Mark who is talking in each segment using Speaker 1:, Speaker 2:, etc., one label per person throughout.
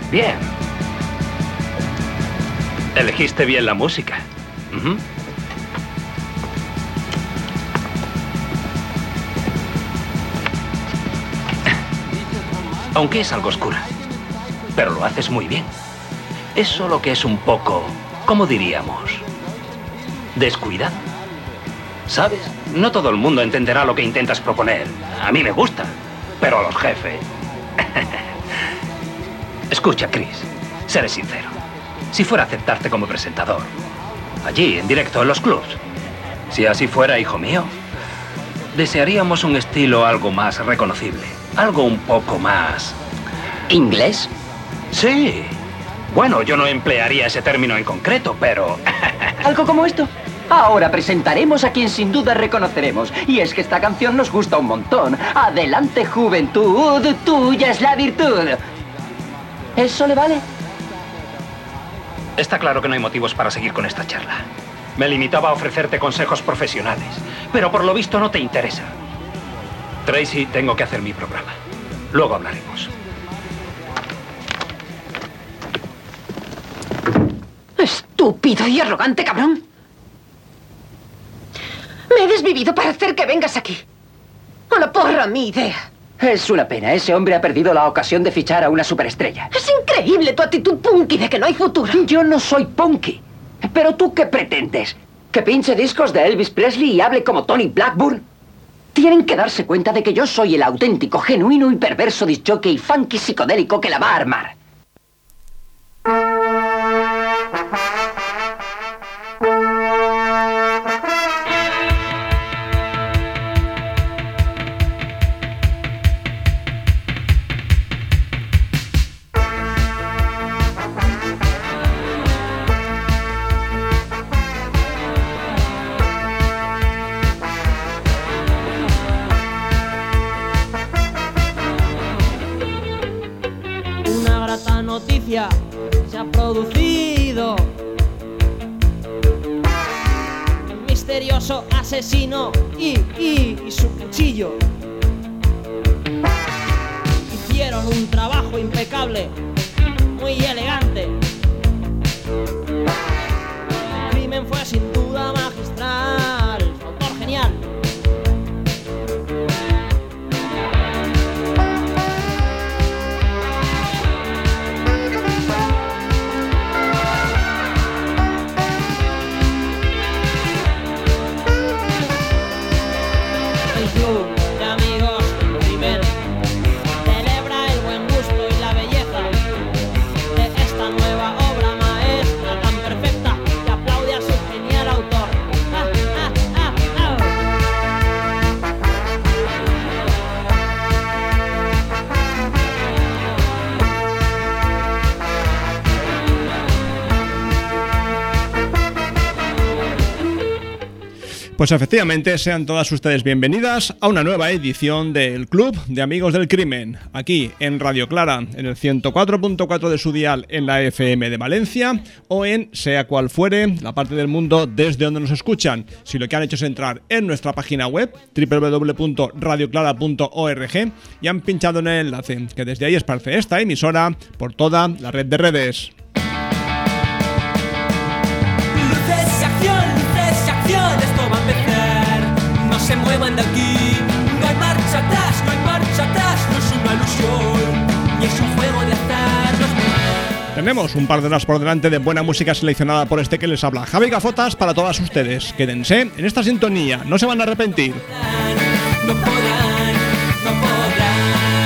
Speaker 1: Bien. Elegiste bien la música. Aunque es algo oscura. Pero lo haces muy bien. Es solo que es un poco, ¿cómo diríamos? Descuidado. ¿Sabes? No todo el mundo entenderá lo que intentas proponer. A mí me gusta, pero a los jefes... Escucha, Chris, seré sincero. Si fuera a aceptarte como presentador, allí, en directo, en los clubs, si así fuera, hijo mío, desearíamos un estilo algo más reconocible, algo un poco más...
Speaker 2: ¿Inglés?
Speaker 1: Sí. Bueno, yo no emplearía ese término en concreto, pero...
Speaker 2: ¿Algo como esto? Ahora presentaremos a quien sin duda reconoceremos. Y es que esta canción nos gusta un montón. Adelante, juventud, tuya es la virtud. ¿Eso le vale?
Speaker 1: Está claro que no hay motivos para seguir con esta charla. Me limitaba a ofrecerte consejos profesionales, pero por lo visto no te interesa. Tracy, tengo que hacer mi programa. Luego hablaremos.
Speaker 3: Estúpido y arrogante cabrón. Me he desvivido para hacer que vengas aquí. A la porra, mi idea.
Speaker 2: Es una pena. Ese hombre ha perdido la ocasión de fichar a una superestrella.
Speaker 3: Es increíble tu actitud punky de que no hay futuro.
Speaker 2: Yo no soy punky. ¿Pero tú qué pretendes? ¿Que pinche discos de Elvis Presley y hable como Tony Blackburn? Tienen que darse cuenta de que yo soy el auténtico, genuino y perverso discjockey funky psicodélico que la va a armar.
Speaker 4: Se ha producido el misterioso asesino y su cuchillo hicieron un trabajo impecable, muy elegante. El crimen fue sin duda magistral, su autor genial.
Speaker 5: Pues efectivamente, sean todas ustedes bienvenidas a una nueva edición del Club de Amigos del Crimen, aquí en Radio Clara, en el 104.4 de su dial en la FM de Valencia, o en, sea cual fuere, la parte del mundo desde donde nos escuchan. Si lo que han hecho es entrar en nuestra página web, www.radioclara.org, y han pinchado en el enlace, que desde ahí esparce esta emisora por toda la red de redes.
Speaker 6: Se muevan de aquí, no hay marcha atrás, no hay marcha atrás, no es una ilusión, ni es un juego de azar.
Speaker 5: Tenemos un par de horas por delante de buena música seleccionada por este que les habla, Javi Gafotas, para todas ustedes. Quédense en esta sintonía, no se van a arrepentir.
Speaker 6: No podrán, no podrán.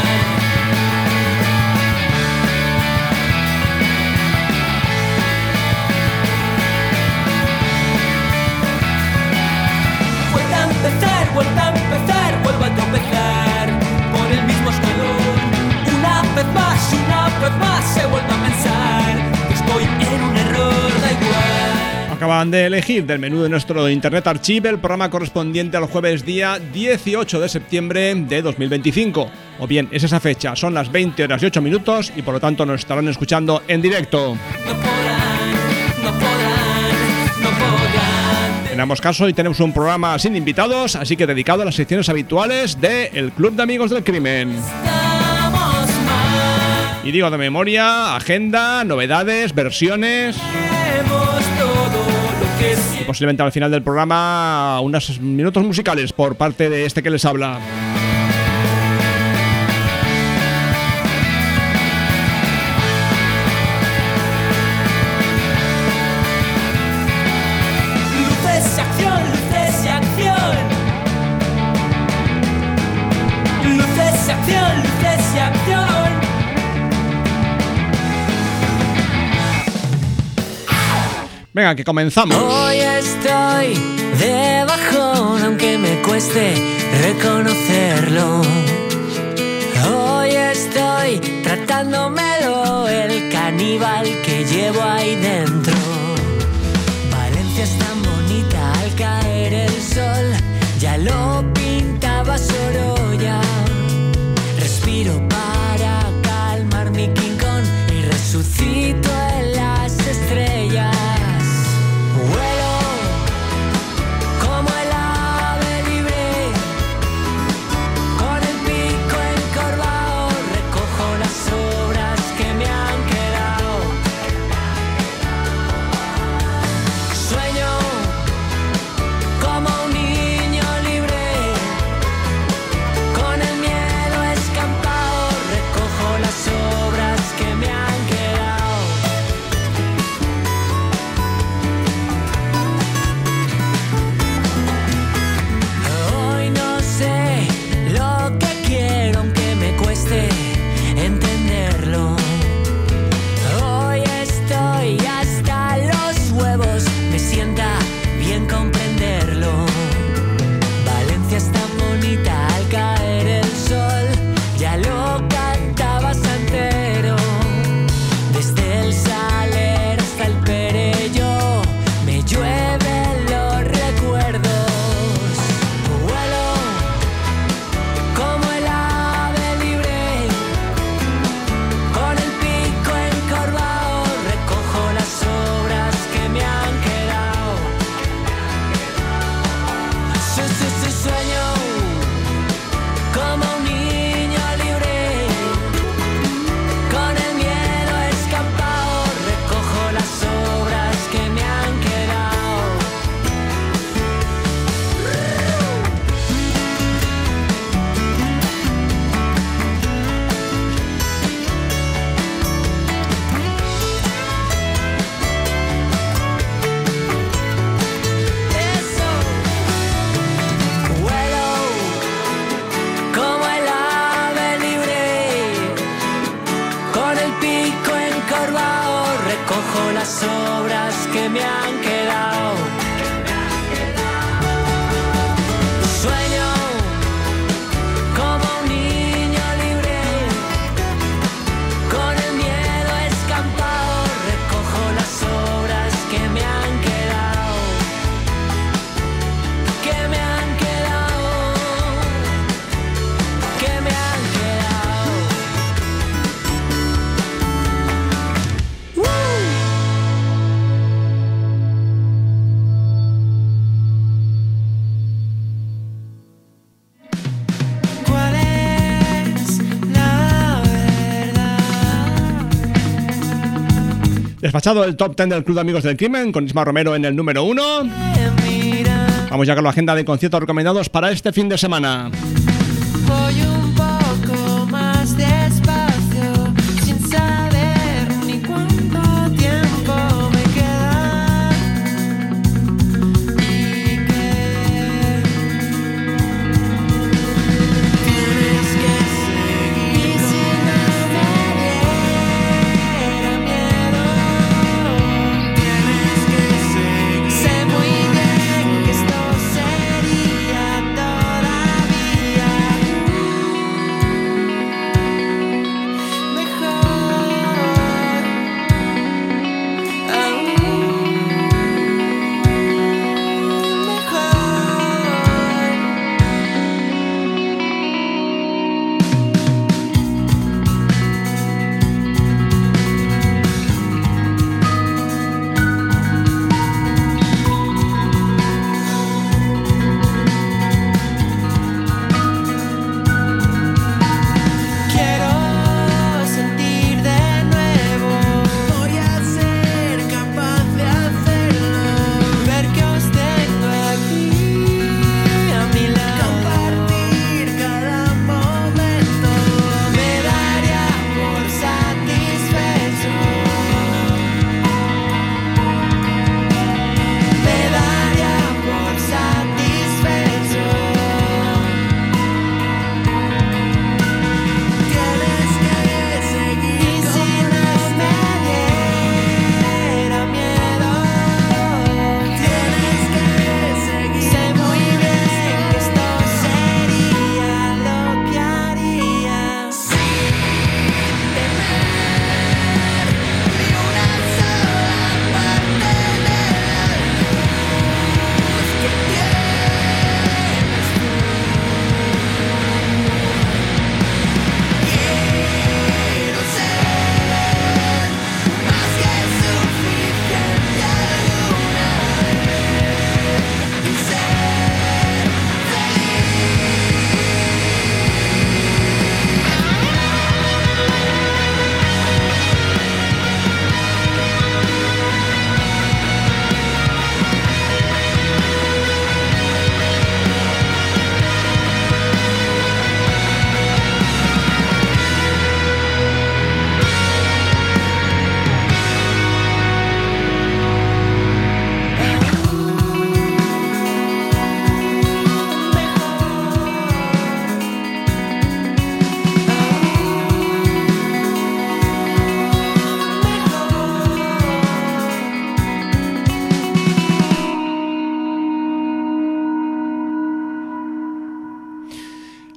Speaker 6: Vuelta a empezar, vuelvo a tropezar por el mismo escalón. Una vez más he vuelto a pensar que estoy en un error, da igual.
Speaker 5: Acaban de elegir del menú de nuestro Internet Archive el programa correspondiente al jueves día 18 de septiembre de 2025. O bien, es esa fecha, son las 20 horas y 8 minutos y por lo tanto nos estarán escuchando en directo.
Speaker 6: No podrán.
Speaker 5: En ambos casos hoy tenemos un programa sin invitados, así que dedicado a las secciones habituales de El Club de Amigos del Crimen.
Speaker 6: Estamos mal.
Speaker 5: Y digo de memoria, agenda, novedades, versiones. Y posiblemente al final del programa unos minutos musicales por parte de este que les habla.
Speaker 6: Luces y acción, luces y acción. Luces y acción, luces y acción.
Speaker 5: Venga, que comenzamos.
Speaker 7: Hoy estoy de bajón, aunque me cueste reconocerlo. Hoy estoy tratándomelo, el caníbal que llevo ahí dentro. Valencia es tan bonita al caer el sol, ya lo pintaba Sorolla. Respiro para calmar mi King Kong y resucito en las estrellas. Vuelo como el ave libre, con el pico encorvado, recojo las obras que me han quedado. Sueño como un niño libre, con el miedo escampado, recojo las obras que me han quedado. Hoy no sé lo que quiero, aunque me cueste entenderlo. Hoy estoy hasta los huevos, me sienta bien comprenderlo. Valencia es tan bonita al caer el sol, ya lo cantaba Santero. Desde el Saler hasta el Perelló, me llueven los recuerdos. Vuelo como el ave libre, con el pico encorvado, recojo las obras que me han quedado. Sueño como un niño libre, con el miedo escampado, recojo las obras que me han quedado. Eso. Vuelo como el ave libre, con el pico encorvado, recojo las obras que me han quedado. Sueño como un niño libre, con el miedo escampado, recojo las obras que me han quedado. Que me han quedado, que me han quedado. ¿Cuál es la verdad?
Speaker 5: Despachado el top 10 del Club de Amigos del Crimen con Isma Romero en el número 1.
Speaker 7: Mira,
Speaker 5: Vamos ya con la agenda de conciertos recomendados para este fin de semana.
Speaker 7: voy un poco más despacio, sin saber ni cuánto tiempo me queda. Y que tienes que seguir. Y si no me diera miedo, tienes que seguir. Sé muy bien que esto sería todavía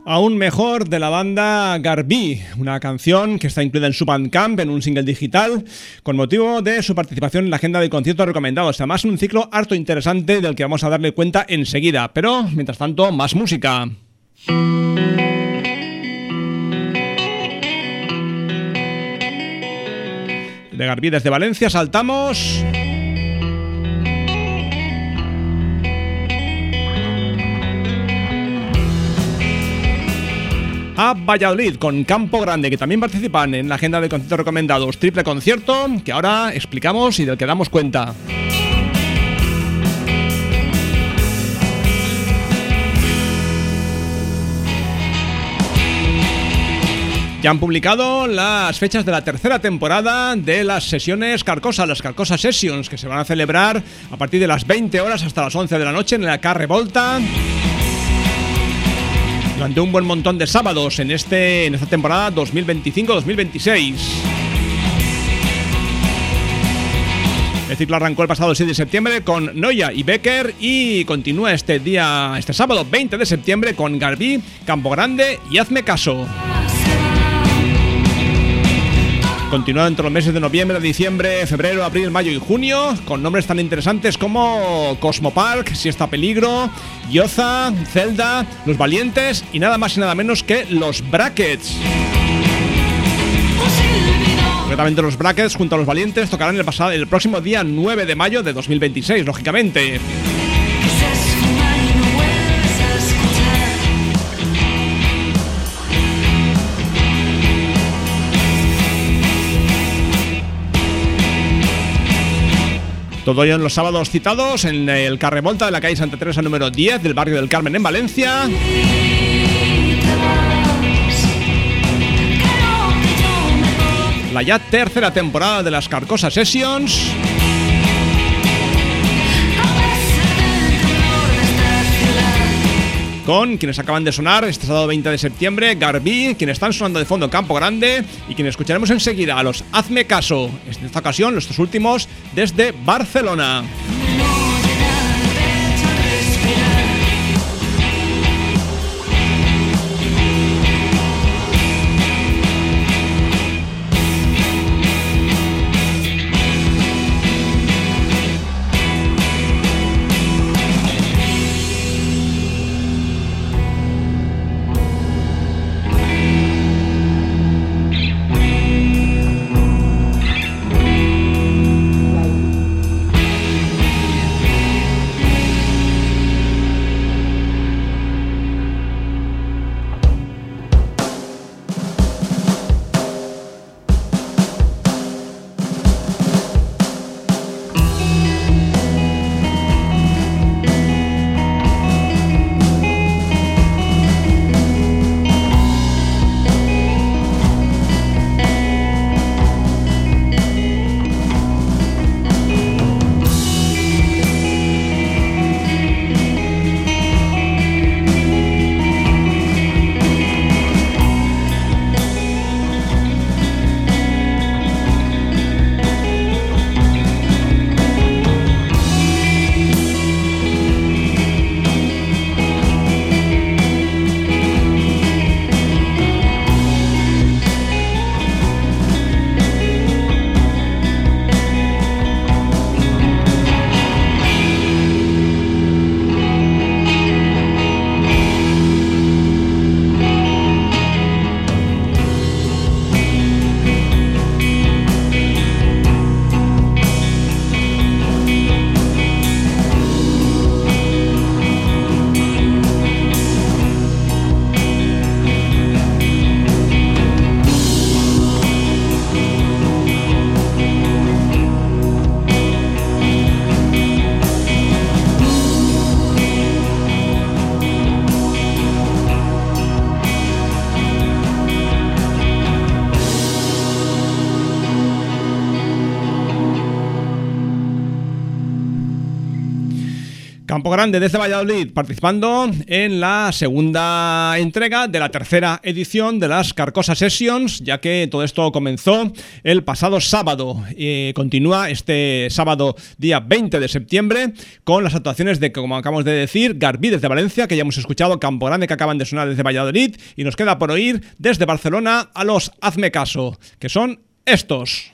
Speaker 5: Aún mejor de la banda Garbí, una canción que está incluida en su Bandcamp, en un single digital, con motivo de su participación en la agenda de conciertos recomendados. Además, un ciclo harto interesante del que vamos a darle cuenta enseguida. Pero, mientras tanto, más música. De Garbí desde Valencia saltamos a Valladolid con Campo Grande, que también participan en la agenda de conciertos recomendados. Triple concierto que ahora explicamos y del que damos cuenta. Ya han publicado las fechas de la tercera temporada de las sesiones Carcosa, las Carcosa Sessions, que se van a celebrar a partir de las 20 horas hasta las 11 de la noche en la Carre Volta, durante un buen montón de sábados en esta temporada 2025-2026. El ciclo arrancó el pasado 7 de septiembre con Noya y Becker y continúa este sábado 20 de septiembre con Garbí, Campo Grande y Hazme Caso. Continúa entre los meses de noviembre, diciembre, febrero, abril, mayo y junio, con nombres tan interesantes como Cosmopark, Siesta Peligro, Yoza, Zelda, Los Valientes y nada más y nada menos que Los Brackets. Concretamente, Los Brackets junto a Los Valientes tocarán el próximo día 9 de mayo de 2026, lógicamente. Todo ello en los sábados citados en el Carre Volta de la calle Santa Teresa número 10 del barrio del Carmen en Valencia. La ya tercera temporada de las Carcosa Sessions, con quienes acaban de sonar este sábado 20 de septiembre, Garbí, quienes están sonando de fondo Campo Grande y quienes escucharemos enseguida a los Hazme Caso, en esta ocasión estos últimos desde Barcelona. Campo Grande desde Valladolid, participando en la segunda entrega de la tercera edición de las Carcosa Sessions, ya que todo esto comenzó el pasado sábado. Continúa este sábado día 20 de septiembre con las actuaciones de, como acabamos de decir, Garbí desde Valencia, que ya hemos escuchado, Campo Grande, que acaban de sonar desde Valladolid, y nos queda por oír desde Barcelona a los Hazme Caso, que son estos.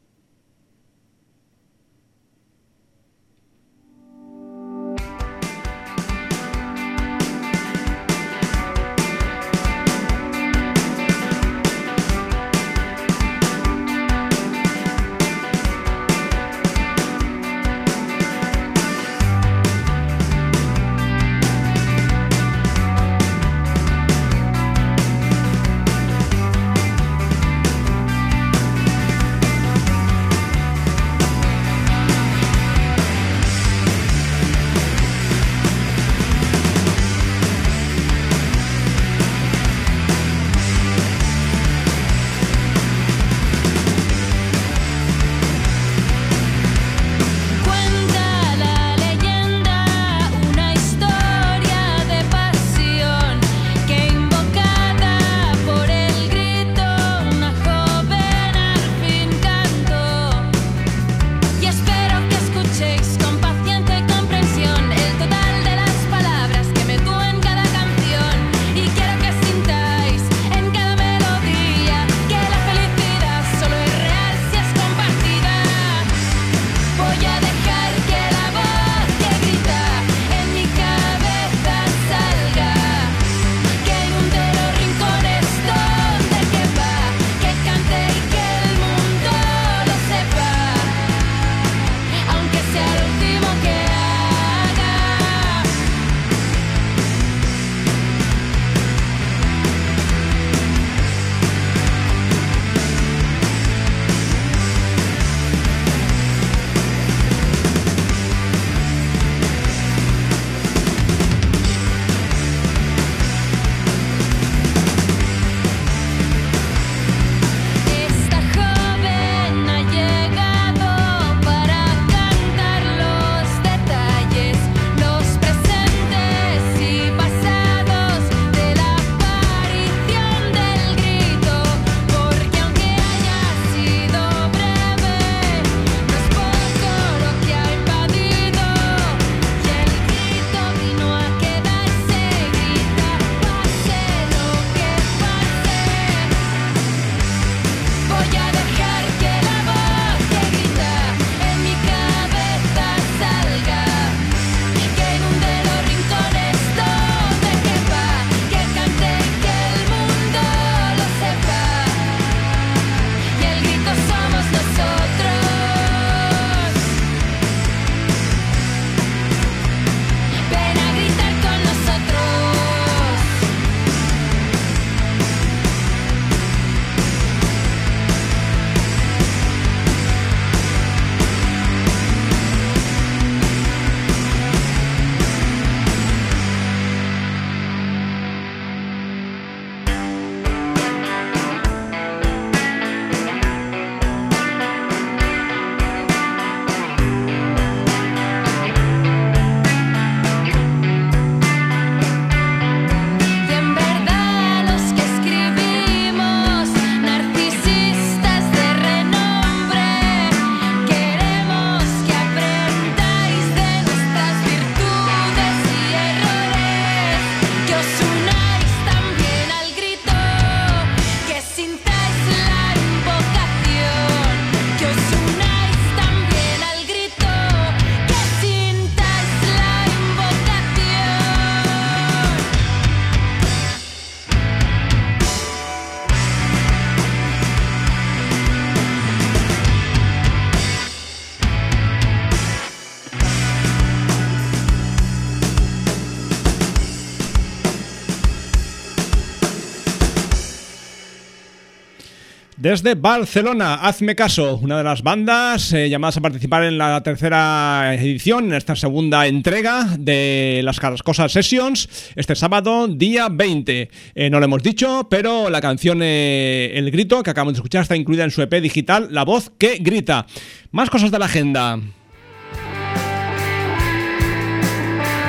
Speaker 5: Desde Barcelona, Hazme Caso, una de las bandas llamadas a participar en la tercera edición, en esta segunda entrega de las Carcosa Sessions, este sábado, día 20. No lo hemos dicho, pero la canción El Grito, que acabamos de escuchar, está incluida en su EP digital La Voz que Grita. Más cosas de la agenda.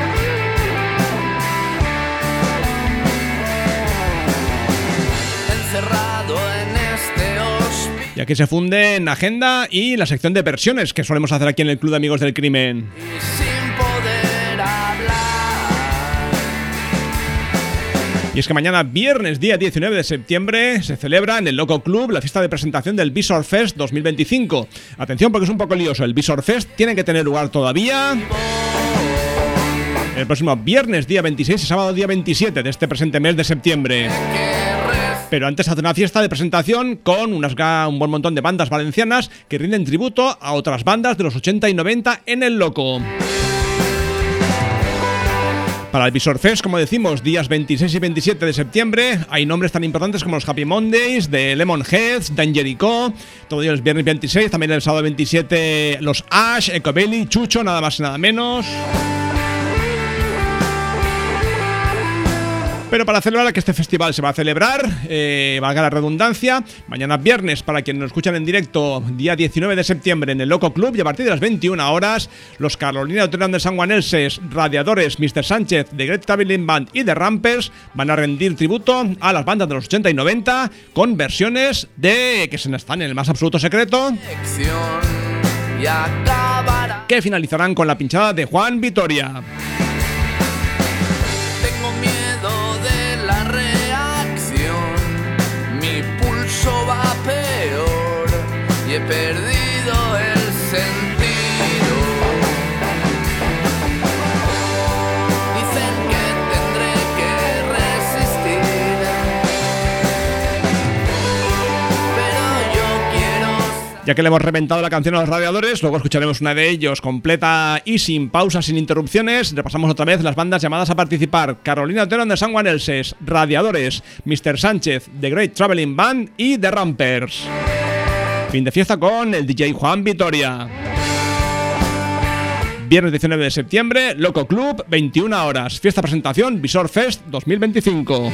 Speaker 5: aquí se funden agenda y la sección de versiones que solemos hacer aquí en el Club de Amigos del Crimen. Y es que mañana, viernes, día 19 de septiembre, se celebra en el Loco Club la fiesta de presentación del Visor Fest 2025. Atención porque es un poco lioso, el Visor Fest tiene que tener lugar todavía el próximo viernes, día 26 y sábado, día 27 de este presente mes de septiembre. Pero antes hace una fiesta de presentación con un buen montón de bandas valencianas que rinden tributo a otras bandas de los 80 y 90 en el Loco. Para el Visor Fest, como decimos, días 26 y 27 de septiembre, hay nombres tan importantes como los Happy Mondays, de Lemonheads, Dangerico, todo ello el viernes 26, también el sábado 27 los Ash, Ecobelly, Chucho, nada más y nada menos. Pero para celebrar que este festival se va a celebrar, valga la redundancia, mañana viernes, para quienes nos escuchan en directo, día 19 de septiembre en el Loco Club, y a partir de las 21 horas, los Carolina Hotel de Sanguanelses, Radiadores, Mr. Sánchez, The Great Traveling Band y The Rampers van a rendir tributo a las bandas de los 80 y 90 con versiones de que se están en el más absoluto secreto, que finalizarán con la pinchada de Juan Vitoria.
Speaker 8: Va peor y he perdido el sentido. Dicen que tendré que resistir, pero yo quiero.
Speaker 5: Ya que le hemos reventado la canción a los Radiadores, luego escucharemos una de ellos completa y sin pausas, sin interrupciones. Repasamos otra vez las bandas llamadas a participar: Carolina Otero de Sanguanelses, Radiadores, Mr. Sánchez, The Great Traveling Band y The Rampers. Fin de fiesta con el DJ Juan Vitoria. Viernes 19 de septiembre, Loco Club, 21 horas. Fiesta presentación Visor Fest 2025.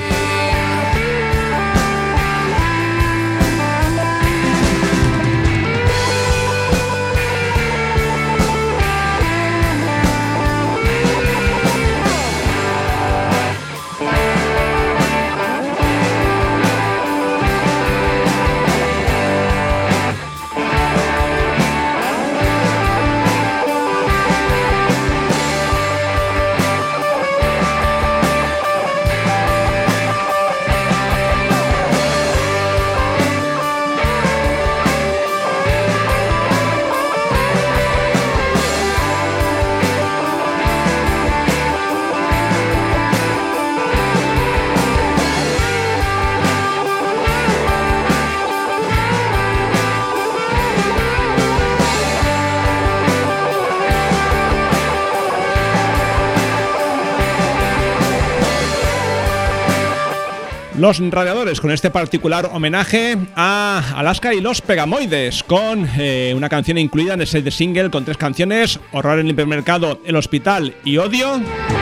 Speaker 5: Los Radiadores, con este particular homenaje a Alaska y los Pegamoides, con una canción incluida en ese single con 3 canciones: Horror en el hipermercado, El hospital y Odio,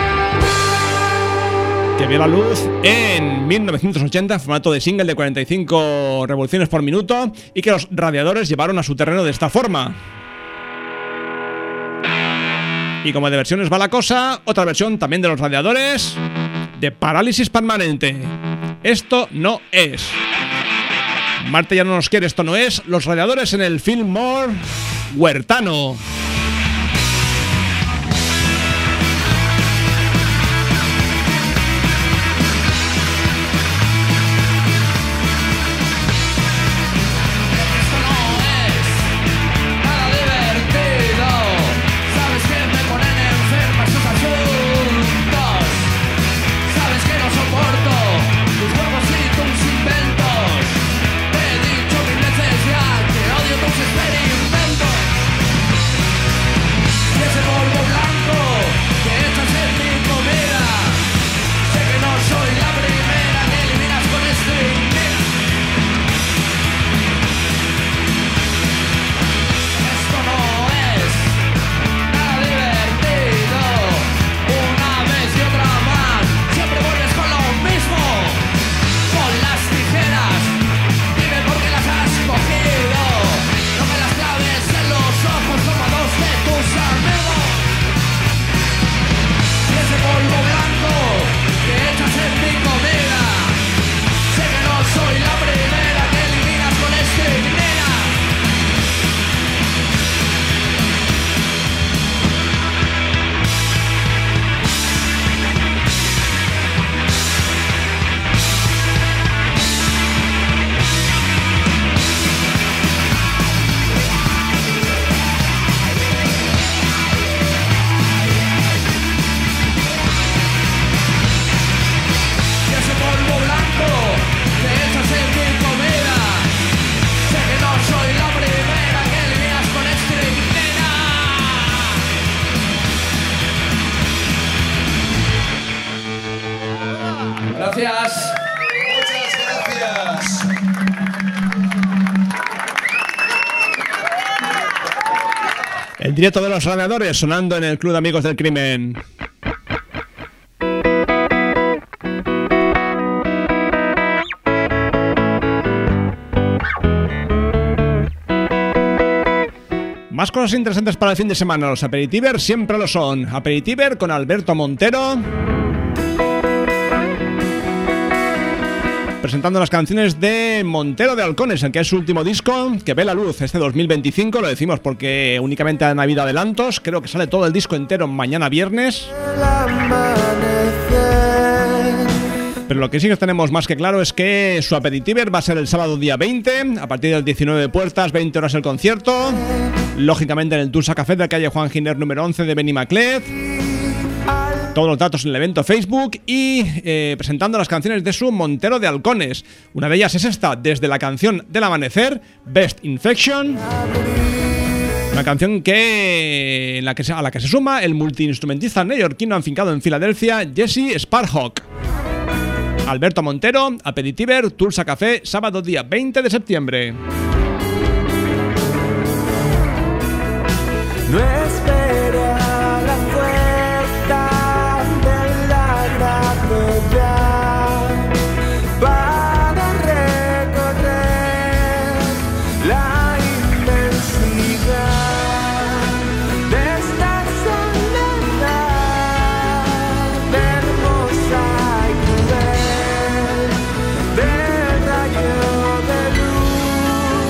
Speaker 5: que vio la luz en 1980 en formato de single de 45 revoluciones por minuto, y que los Radiadores llevaron a su terreno de esta forma. Y como de versiones va la cosa, otra versión también de los Radiadores, de Parálisis Permanente. Esto no es. Marte ya no nos quiere, esto no es. Los Radiadores en el Fillmore Huertano.
Speaker 8: Tijeras, dime por qué las has cogido. No me las claves.
Speaker 5: Gracias.
Speaker 9: Muchas gracias.
Speaker 5: El directo de los radiadores sonando en el Club de Amigos del Crimen. Más cosas interesantes para el fin de semana. Los aperitivers siempre lo son. Aperitiver con Alberto Montero, presentando las canciones de Montero de Halcones, el que es su último disco, que ve la luz este 2025. Lo decimos porque únicamente han habido adelantos. Creo que sale todo el disco entero mañana viernes. Pero lo que sí que tenemos más que claro es que su aperitiver va a ser el sábado día 20, a partir del 19 de puertas, 20 horas el concierto. Lógicamente en el Tulsa Café de la calle Juan Giner número 11 de Benimaclet. Todos los datos en el evento Facebook y presentando las canciones de su Montero de Halcones. Una de ellas es esta, desde la canción del amanecer, Best Infection. Una canción a la que se suma el multiinstrumentista neoyorquino afincado en Filadelfia, Jesse Sparhawk. Alberto Montero, Aperitiver, Tulsa Café, sábado día 20 de septiembre.
Speaker 7: No espera la fuerza de la gravedad para recorrer la inmensidad de esta soledad hermosa y cruel, del rayo de luz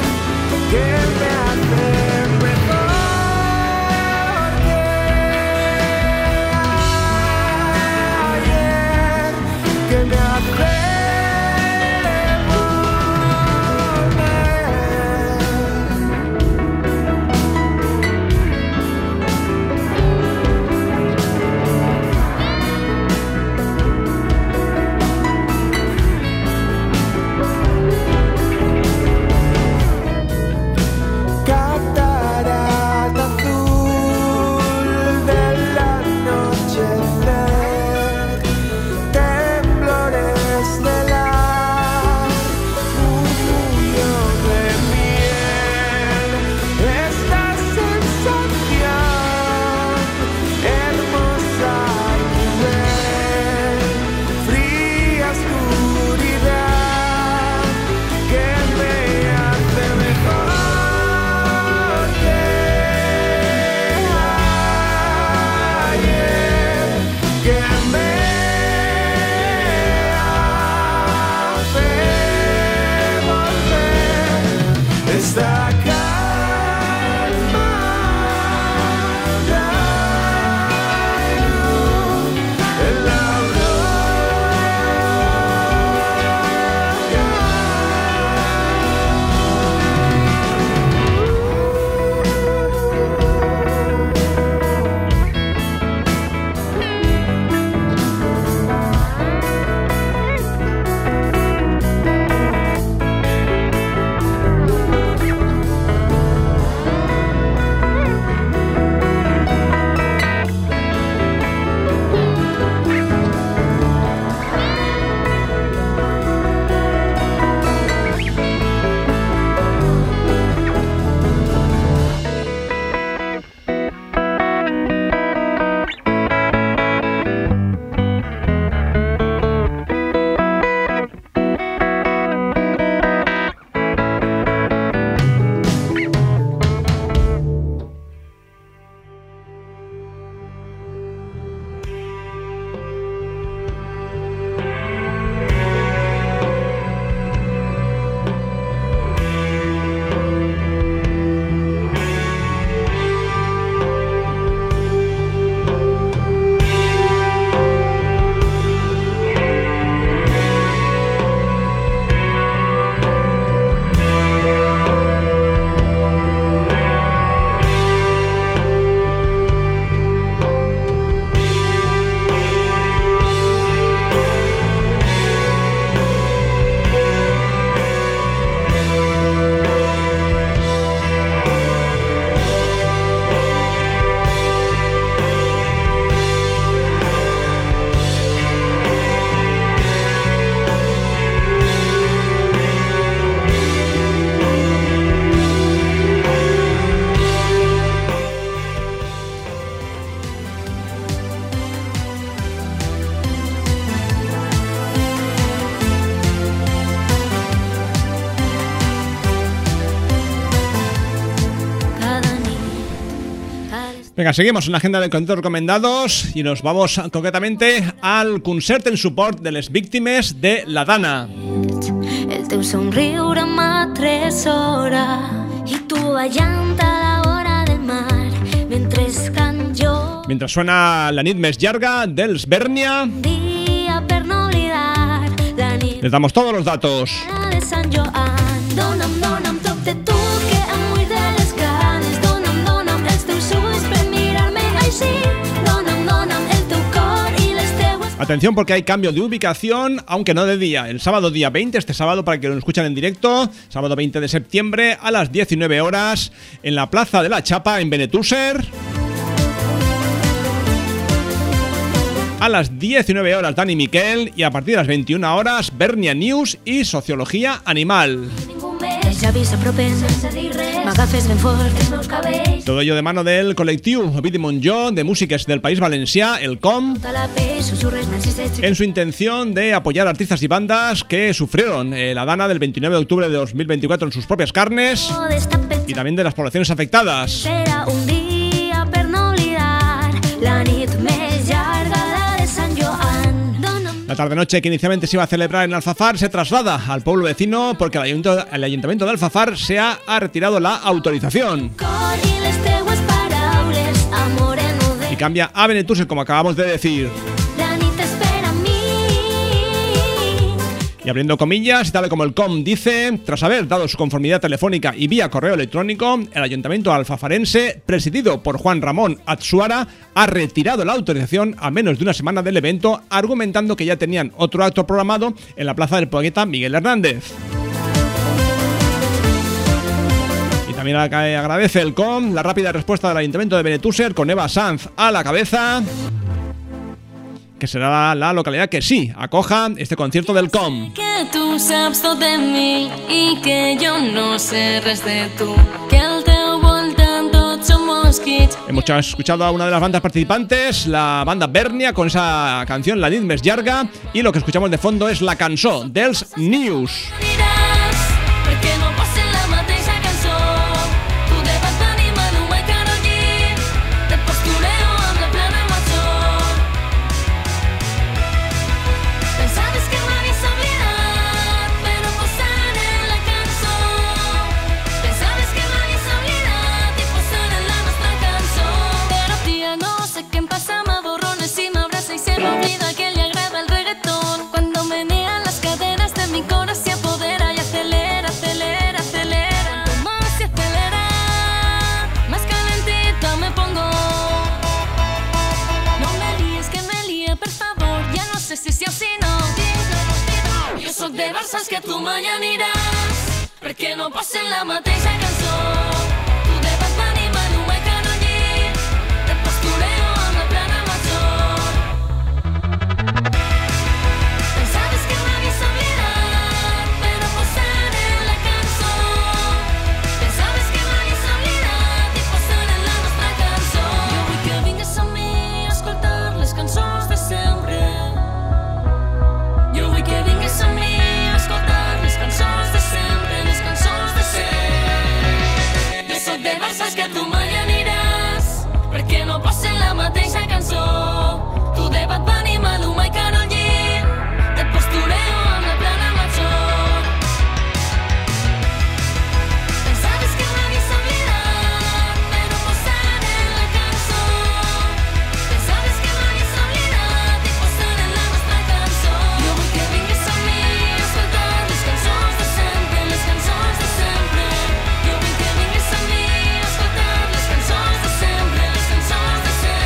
Speaker 5: Venga, seguimos en la agenda de conciertos recomendados i nos vamos concretamente al concert en suport de les víctimes de la Dana.
Speaker 10: El teu somriure m'atresora i tu ballant a la vora del mar mentre can jo.
Speaker 5: Mientras suena la nit més llarga dels Bèrnia,
Speaker 10: Dia per no oblidar la nit
Speaker 5: les damos todos los datos.
Speaker 10: de Sant Joan. Dona'm toc de tu que em vull de les ganes. Dona'm els teus ulls per mirar-me així. Dona'm el teu cor i les teues.
Speaker 5: Atención porque hay cambio de ubicación, aunque no de día. El sábado día 20, este sábado para que lo escuchen en directo, sábado 20 de septiembre a las 19 horas en la Plaza de la Chapa en Benetússer. A las 19 horas Dani Miquel y a partir de las 21 horas Bèrnia News y Sociología Animal.
Speaker 10: Els llavis s'apropen sense dir res. M'agafes ben fort els meus cabells.
Speaker 5: Todo ello de mano del colectivo Ovidi Montlló de músiques del País Valencià, el COM,
Speaker 10: Tota la pell, susurres narcises.
Speaker 5: en su intención de apoyar a artistas y bandas que sufrieron la Dana del 29 de octubre de 2024 en sus propias carnes y también de las poblaciones afectadas.
Speaker 10: Serà un dia per no oblidar la nit més llarga, la de Sant Joan.
Speaker 5: La tarde-noche que inicialmente se iba a celebrar en Alfafar se traslada al pueblo vecino porque el ayuntamiento de Alfafar se ha retirado la autorización
Speaker 10: Cor i les teues paraules, amor en
Speaker 5: y cambia a Benetússer, como acabamos de decir.
Speaker 10: la nit espera a mi.
Speaker 5: Y abriendo comillas, y tal como el COM dice, tras haber dado su conformidad telefónica y vía correo electrónico, el ayuntamiento alfafarense, presidido por Juan Ramón Atsuara, ha retirado la autorización a menos de una semana del evento, argumentando que ya tenían otro acto programado en la plaza del poeta Miguel Hernández. Y también agradece el COM la rápida respuesta del ayuntamiento de Benetússer con Eva Sanz a la cabeza, que será la localidad que sí acoja este concierto del COM.
Speaker 7: Que tu saps tot de mi i que jo no sé res de tu, que al teu voltant tots som mosquits.
Speaker 5: Hemos escuchado a una de las bandas participantes, la banda Bèrnia, con esa canción La nit més llarga, y lo que escuchamos de fondo es la cançó dels News.
Speaker 7: Diràs, perquè no posen la mateixa cançó. Tu de Bad Bunny, Maluma i Karol G, de postureo amb la plana major. Pensaves que m'havies oblidat, però posant en la cançó. Pensaves que m'havies oblidat i posant en la nostra cançó. Però tia, no sé què em passa, m'aborrones i m'abraça i se m'oblida que li agrada el reggaetón. Cuando menea las caderas de mi corazón se apodera y acelera, acelera, acelera. Cuanto más se acelera, más calentita me pongo. No me líes que me líe, per favor, ja no sé si sí o si no. Jo soc de Barça, que tu mai aniràs, perquè no posen la mateixa cançó. Tu de Bad Bunny, Maluma i Karol G, de postureo amb la plana major. Pensaves que m'havies oblidat, però posant en la cançó. Pensaves que m'havies oblidat i posant en la nostra cançó. Jo vull que vingues amb mi a escoltar les cançons de sempre. Jo vull que vingues amb mi a escoltar les cançons de sempre, les cançons de sempre. Jo soc de Barça, que tu mai aniràs, perquè no posen la mateixa cançó. Tu de Bad Bunny, Maluma i Karol G, de postureo amb la plana major. Pensaves que m'havies oblidat, però posant en la cançó. Pensaves que m'havies oblidat i posant en la nostra cançó. Jo vull que vingues amb mi a escoltar les cançons de sempre, les cançons de sempre. Jo vull que vingues amb mi a escoltar les cançons de sempre, les cançons de sempre.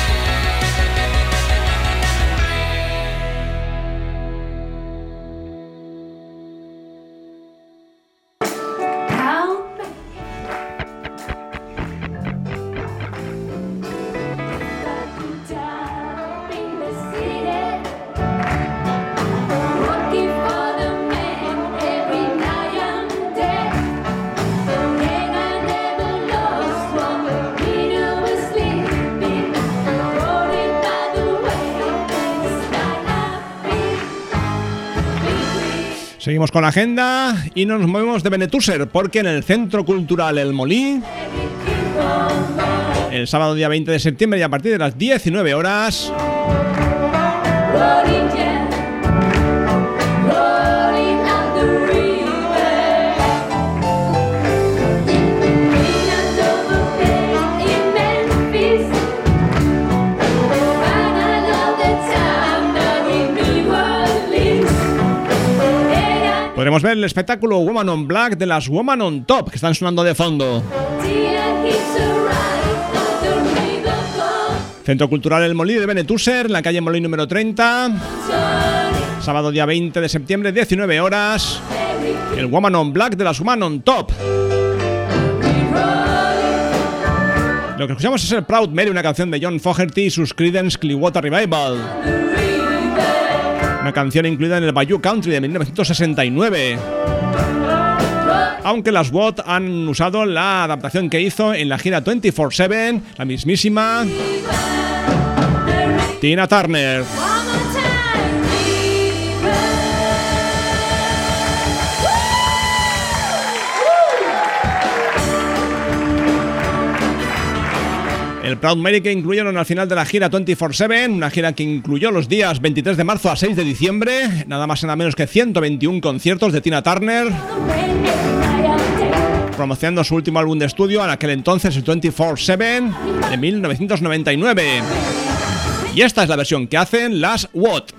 Speaker 5: Seguimos con la agenda y nos movemos de Benetússer porque en el Centro Cultural El Molí, el sábado día 20 de septiembre y a partir de las 19 horas. Podremos ver el espectáculo Woman on Black de las Woman on Top, que están sonando de fondo. Centro Cultural El Molí de Benetúser, en la calle Molí número 30. Sábado día 20 de septiembre, 19 horas. El Woman on Black de las Woman on Top. Lo que escuchamos es el Proud Mary, una canción de John Fogerty y sus Creedence Clearwater Revival. Una canción incluida en el Bayou Country de 1969. Aunque las WOT han usado la adaptación que hizo en la gira 24/7, la mismísima Tina Turner. El Proud Mary que incluyeron al final de la gira 24/7, una gira que incluyó los días 23 de marzo a 6 de diciembre, nada más y nada menos que 121 conciertos de Tina Turner, promocionando su último álbum de estudio, en aquel entonces el 24/7 de 1999. Y esta es la versión que hacen las WOT.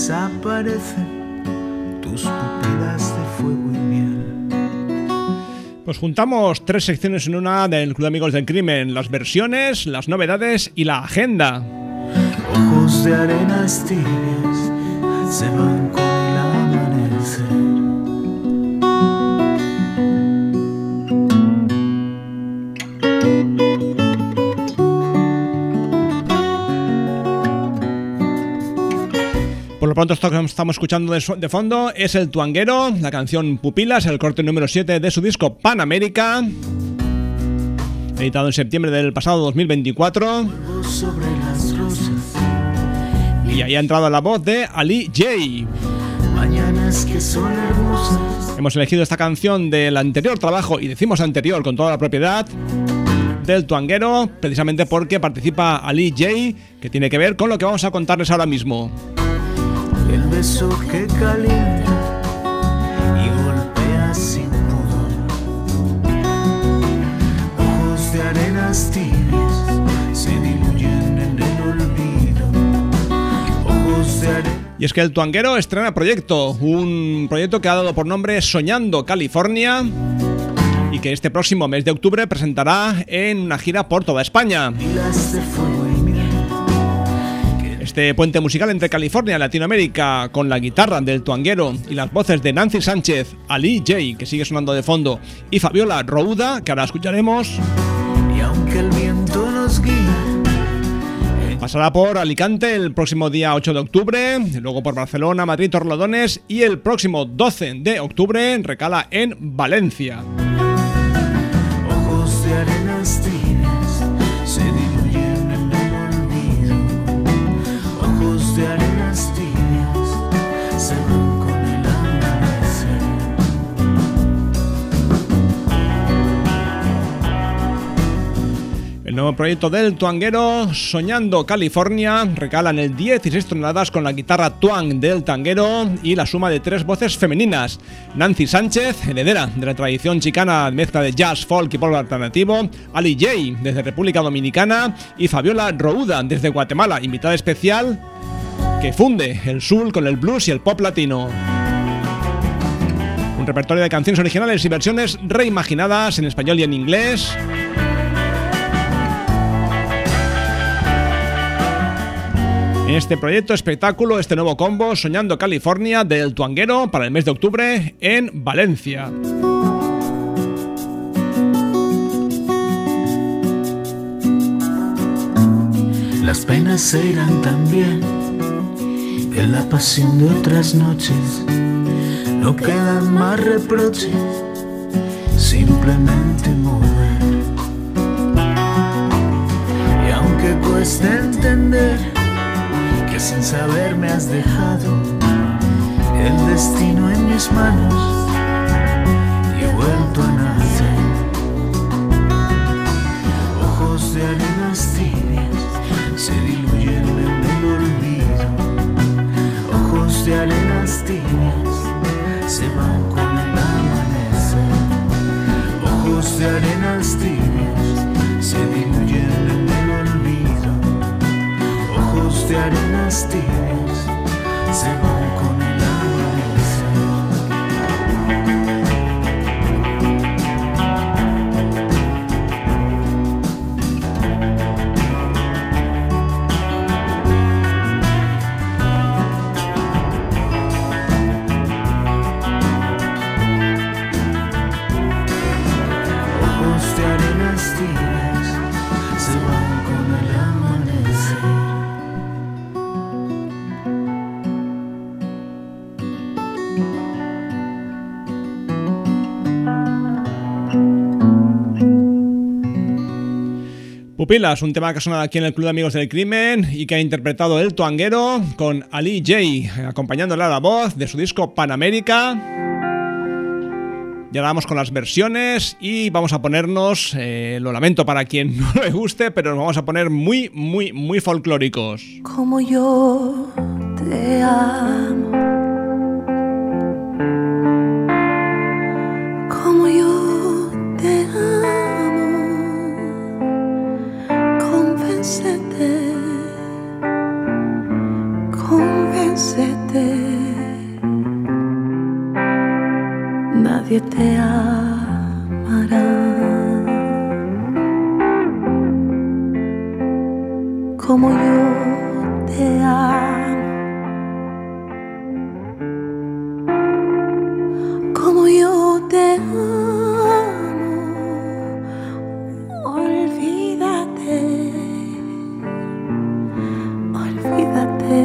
Speaker 11: desaparecen tus pupilas de fuego y miel.
Speaker 5: Pues juntamos 3 secciones en una del Club de Amigos del Crimen: las versiones, las novedades y la agenda.
Speaker 11: Ojos de arenas tibias se van con el amanecer.
Speaker 5: Por lo pronto, esto que estamos escuchando de fondo es El Tuanguero, la canción Pupilas, el corte número 7 de su disco Panamérica, editado en septiembre del pasado 2024.
Speaker 11: Sobre las rosas,
Speaker 5: y ahí ha entrado la voz de Ali J.
Speaker 11: mañanas que son hermosas.
Speaker 5: Hemos elegido esta canción del anterior trabajo, y decimos anterior con toda la propiedad, del Tuanguero, precisamente porque participa Ali J, que tiene que ver con lo que vamos a contarles ahora mismo.
Speaker 11: El beso que calienta y golpea sin pudor. Ojos de arenas tibias se diluyen en el olvido. Ojos de arenas.
Speaker 5: Y es que el Tuanguero estrena proyecto, un proyecto que ha dado por nombre Soñando California, y que este próximo mes de octubre presentará en una gira por toda España. Este puente musical entre California y Latinoamérica, con la guitarra del Tuanguero y las voces de Nancy Sánchez, Ali J, que sigue sonando de fondo, y Fabiola Rouda, que ahora escucharemos.
Speaker 11: Y aunque el viento nos guía,
Speaker 5: pasará por Alicante el próximo día 8 de octubre, luego por Barcelona, Madrid, Torrelodones, y el próximo 12 de octubre recala en Valencia.
Speaker 11: Ojos de arenas tibias se diluyen en el olvido. Ojos de arenas tibias se van con el amanecer.
Speaker 5: El nuevo proyecto del Tuanguero, Soñando California, recala en el 16 toneladas con la guitarra Tuang del Tanguero y la suma de 3 voces femeninas: Nancy Sánchez, heredera de la tradición chicana, mezcla de jazz, folk y pop alternativo; Ali J, desde República Dominicana; y Fabiola Rouda, desde Guatemala, invitada especial, que funde el soul con el blues y el pop latino. Un repertorio de canciones originales y versiones reimaginadas en español y en inglés. En este proyecto espectáculo, este nuevo combo, Soñando California, del Tuanguero, para el mes de octubre en Valencia.
Speaker 11: Las penas se irán también en la pasión de otras noches. No quedan más reproches, simplemente mover. Y aunque cueste entender que sin saber me has dejado el destino en mis manos y he vuelto a nacer. Ojos de arenas tibias se diluyen en el olvido. Ojos de arenas tibias se van con el amanecer. Ojos de arenas tibias se diluyen en el olvido. Ojos de arenas tibias se van con el
Speaker 5: Pupilas, un tema que ha sonado aquí en el Club de Amigos del Crimen y que ha interpretado el Tuanguero con Ali J, acompañándole a la voz de su disco Panamérica. Y ahora vamos con las versiones y vamos a ponernos, lo lamento para quien no le guste, pero nos vamos a poner muy, muy, muy folclóricos.
Speaker 10: Como yo te amo, como yo te amo, convéncete, convéncete
Speaker 11: nadie te amará como yo te amo, como yo te amo. Olvídate, olvídate.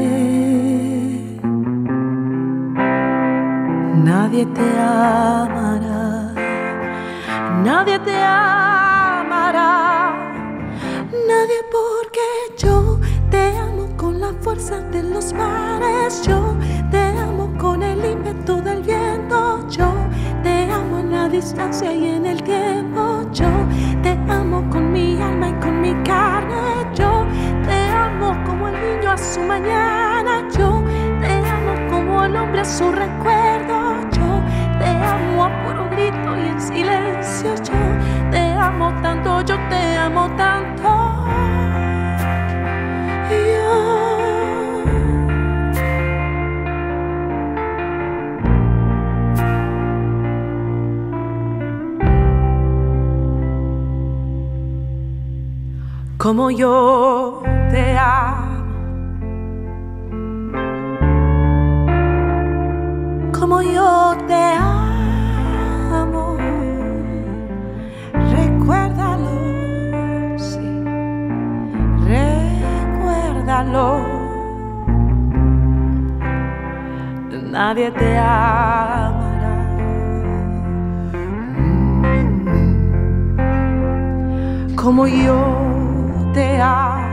Speaker 11: Nadie te amará, nadie te amará, nadie, porque yo te amo con la fuerza de los mares, yo te amo con el ímpetu del viento, yo te amo en la distancia y en el tiempo, yo te amo con mi alma y con mi carne, yo te amo como el niño a su mañana, yo te amo como el hombre a su recuerdo, yo te amo a puro grito y en silencio, yo te amo tanto, yo te amo tanto. Como yo te amo, como yo te amo, recuérdalo, sí, recuérdalo. Nadie te amará como yo te amo,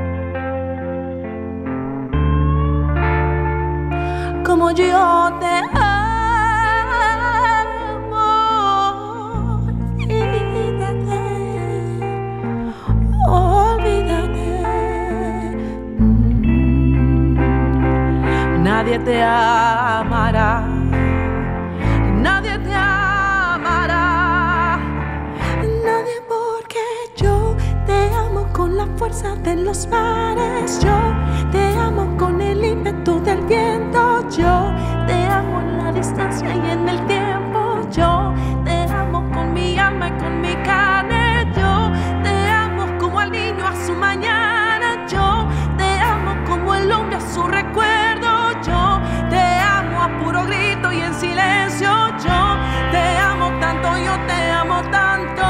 Speaker 11: como yo te amo. Olvídate, olvídate. Nadie te amará, nadie te amará, nadie, porque yo te amo con la fuerza de los mares, yo te amo con el ímpetu del viento, yo te amo en la distancia y en el tiempo, yo te amo con mi alma y con mi carne, yo te amo como al niño a su mañana, yo te amo como el hombre a su recuerdo, yo te amo a puro grito y en silencio, yo te amo tanto, yo te amo tanto.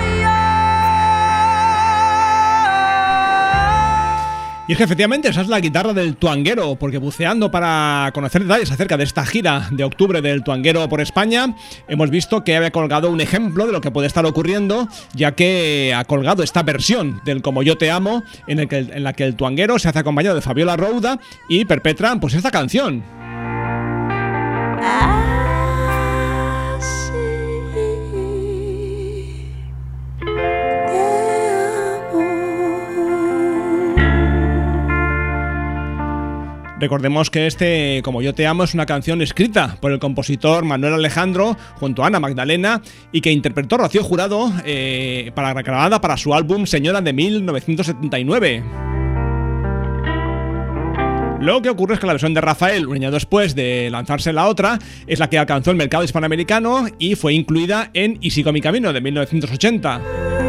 Speaker 5: Y es que efectivamente esa es la guitarra del Tuanguero, porque buceando para conocer detalles acerca de esta gira de octubre del Tuanguero por España, hemos visto que había colgado un ejemplo de lo que puede estar ocurriendo, ya que ha colgado esta versión del Como yo te amo, en la que el Tuanguero se hace acompañado de Fabiola Rouda y perpetran pues esta canción. Recordemos que este Como yo te amo es una canción escrita por el compositor Manuel Alejandro junto a Ana Magdalena y que interpretó Rocío Jurado grabada para su álbum Señora de 1979. Lo que ocurre es que la versión de Rafael, un año después de lanzarse la otra, es la que alcanzó el mercado hispanoamericano y fue incluida en Y sigo mi camino de 1980.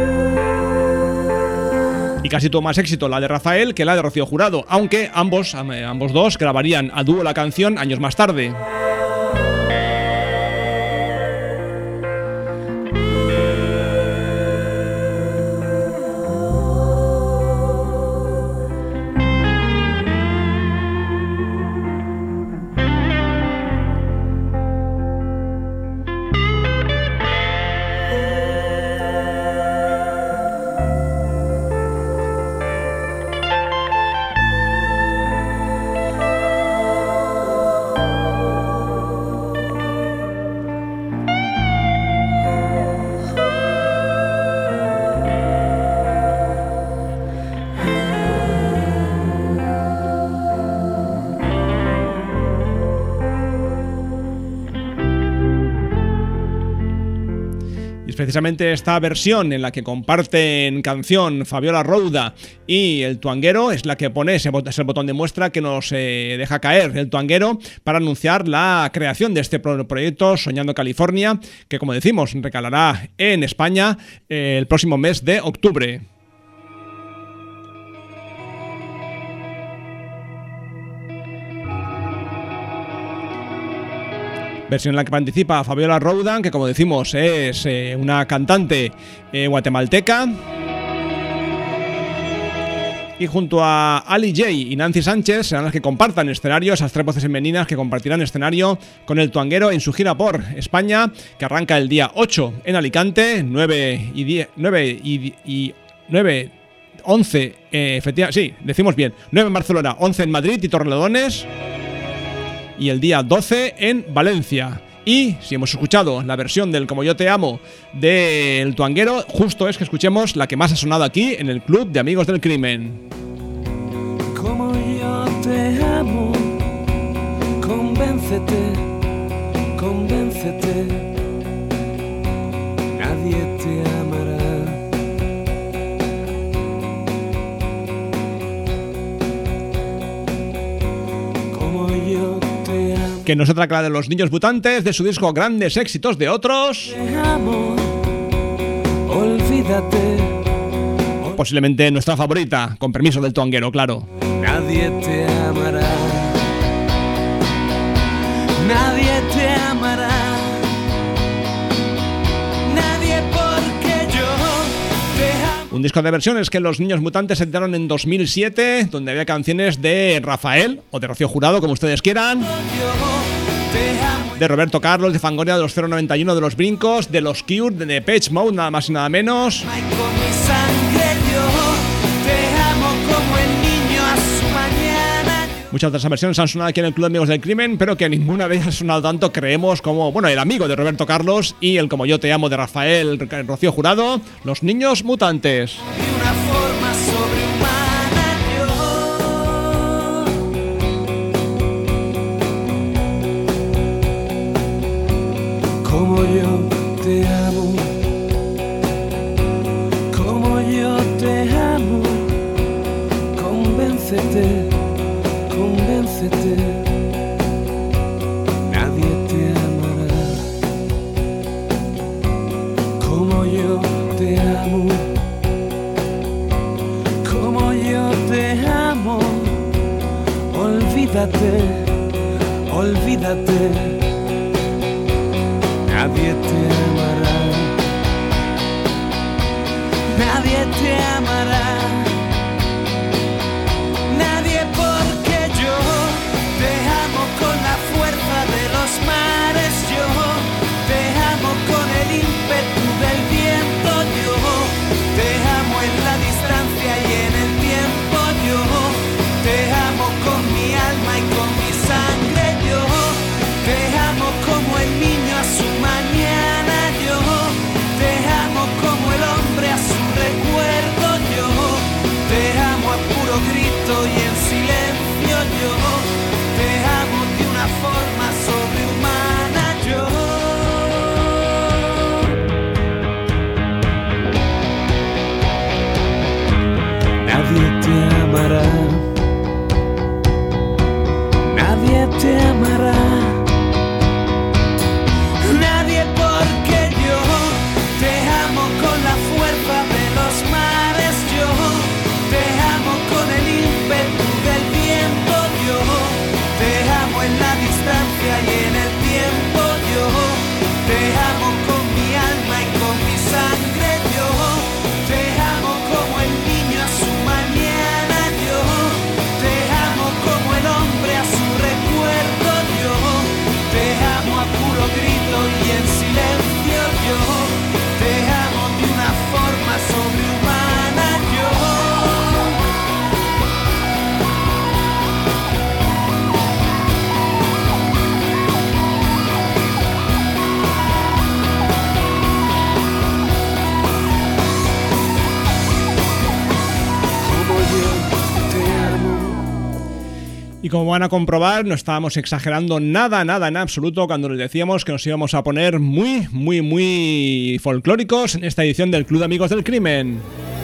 Speaker 5: Y casi tuvo más éxito la de Rafael que la de Rocío Jurado, aunque ambos dos grabarían a dúo la canción años más tarde. Precisamente esta versión en la que comparten canción Fabiola Rouda y el Tuanguero es la que pone ese botón de muestra que nos deja caer el Tuanguero para anunciar la creación de este proyecto Soñando California, que, como decimos, recalará en España el próximo mes de octubre. Versión en la que participa Fabiola Rouda, que, como decimos, es una cantante guatemalteca. Y junto a Ali J y Nancy Sánchez serán las que compartan escenario, esas tres voces femeninas que compartirán escenario con el Tuanguero en su gira por España, que arranca el día 8 en Alicante, 11, efectivamente, sí, decimos bien, 9 en Barcelona, 11 en Madrid y Torrelodones, y el día 12 en Valencia. Y si hemos escuchado la versión del Como yo te amo del Tuanguero, justo es que escuchemos la que más ha sonado aquí en el Club de Amigos del Crimen.
Speaker 11: Como yo te amo, convéncete, convéncete, nadie te amará. Como yo te amo.
Speaker 5: Que no se trata de Los Niños Mutantes, de su disco Grandes Éxitos de Otros.
Speaker 11: Te amo, olvídate.
Speaker 5: Posiblemente nuestra favorita, con permiso del Tuanguero, claro.
Speaker 11: Nadie te amará. Nadie te amará. Nadie porque yo te amo.
Speaker 5: Un disco de versiones que Los Niños Mutantes editaron en 2007, donde había canciones de Rafael, o de Rocío Jurado, como ustedes quieran, de Roberto Carlos, de Fangoria, de los 091, de Los Brincos, de los Cure, de Depeche Mode, nada más y nada menos.
Speaker 11: Con mi sangre yo te amo como el niño a su mañana.
Speaker 5: Muchas de esas versiones han sonado aquí en el Club de Amigos del Crimen, pero que ninguna de ellas ha sonado tanto, creemos, como, bueno, El Amigo de Roberto Carlos y el Como yo te amo de Rafael, Rocío Jurado, Los Niños Mutantes.
Speaker 11: De una forma sobrehumana yo. Como yo te amo. Como yo te amo. Convéncete. Convéncete, nadie te amará como yo te amo, como yo te amo, olvídate, olvídate, nadie te amará, nadie te amará. Con la fuerza de los mares yo te amo, con el ímpetu del viento yo te amo, en la distancia y en el tiempo yo te amo, con mi alma y con mi sangre yo te amo, como el niño a su mañana yo te amo, como el hombre a su recuerdo yo te amo, a puro grito y en silencio yo te amo, de una forma sobrehumana yo. Nadie te amará. Nadie te amará.
Speaker 5: como van a comprobar, no estábamos exagerando nada en absoluto cuando les decíamos que nos íbamos a poner muy folclóricos en esta edición del Club de Amigos del Crimen.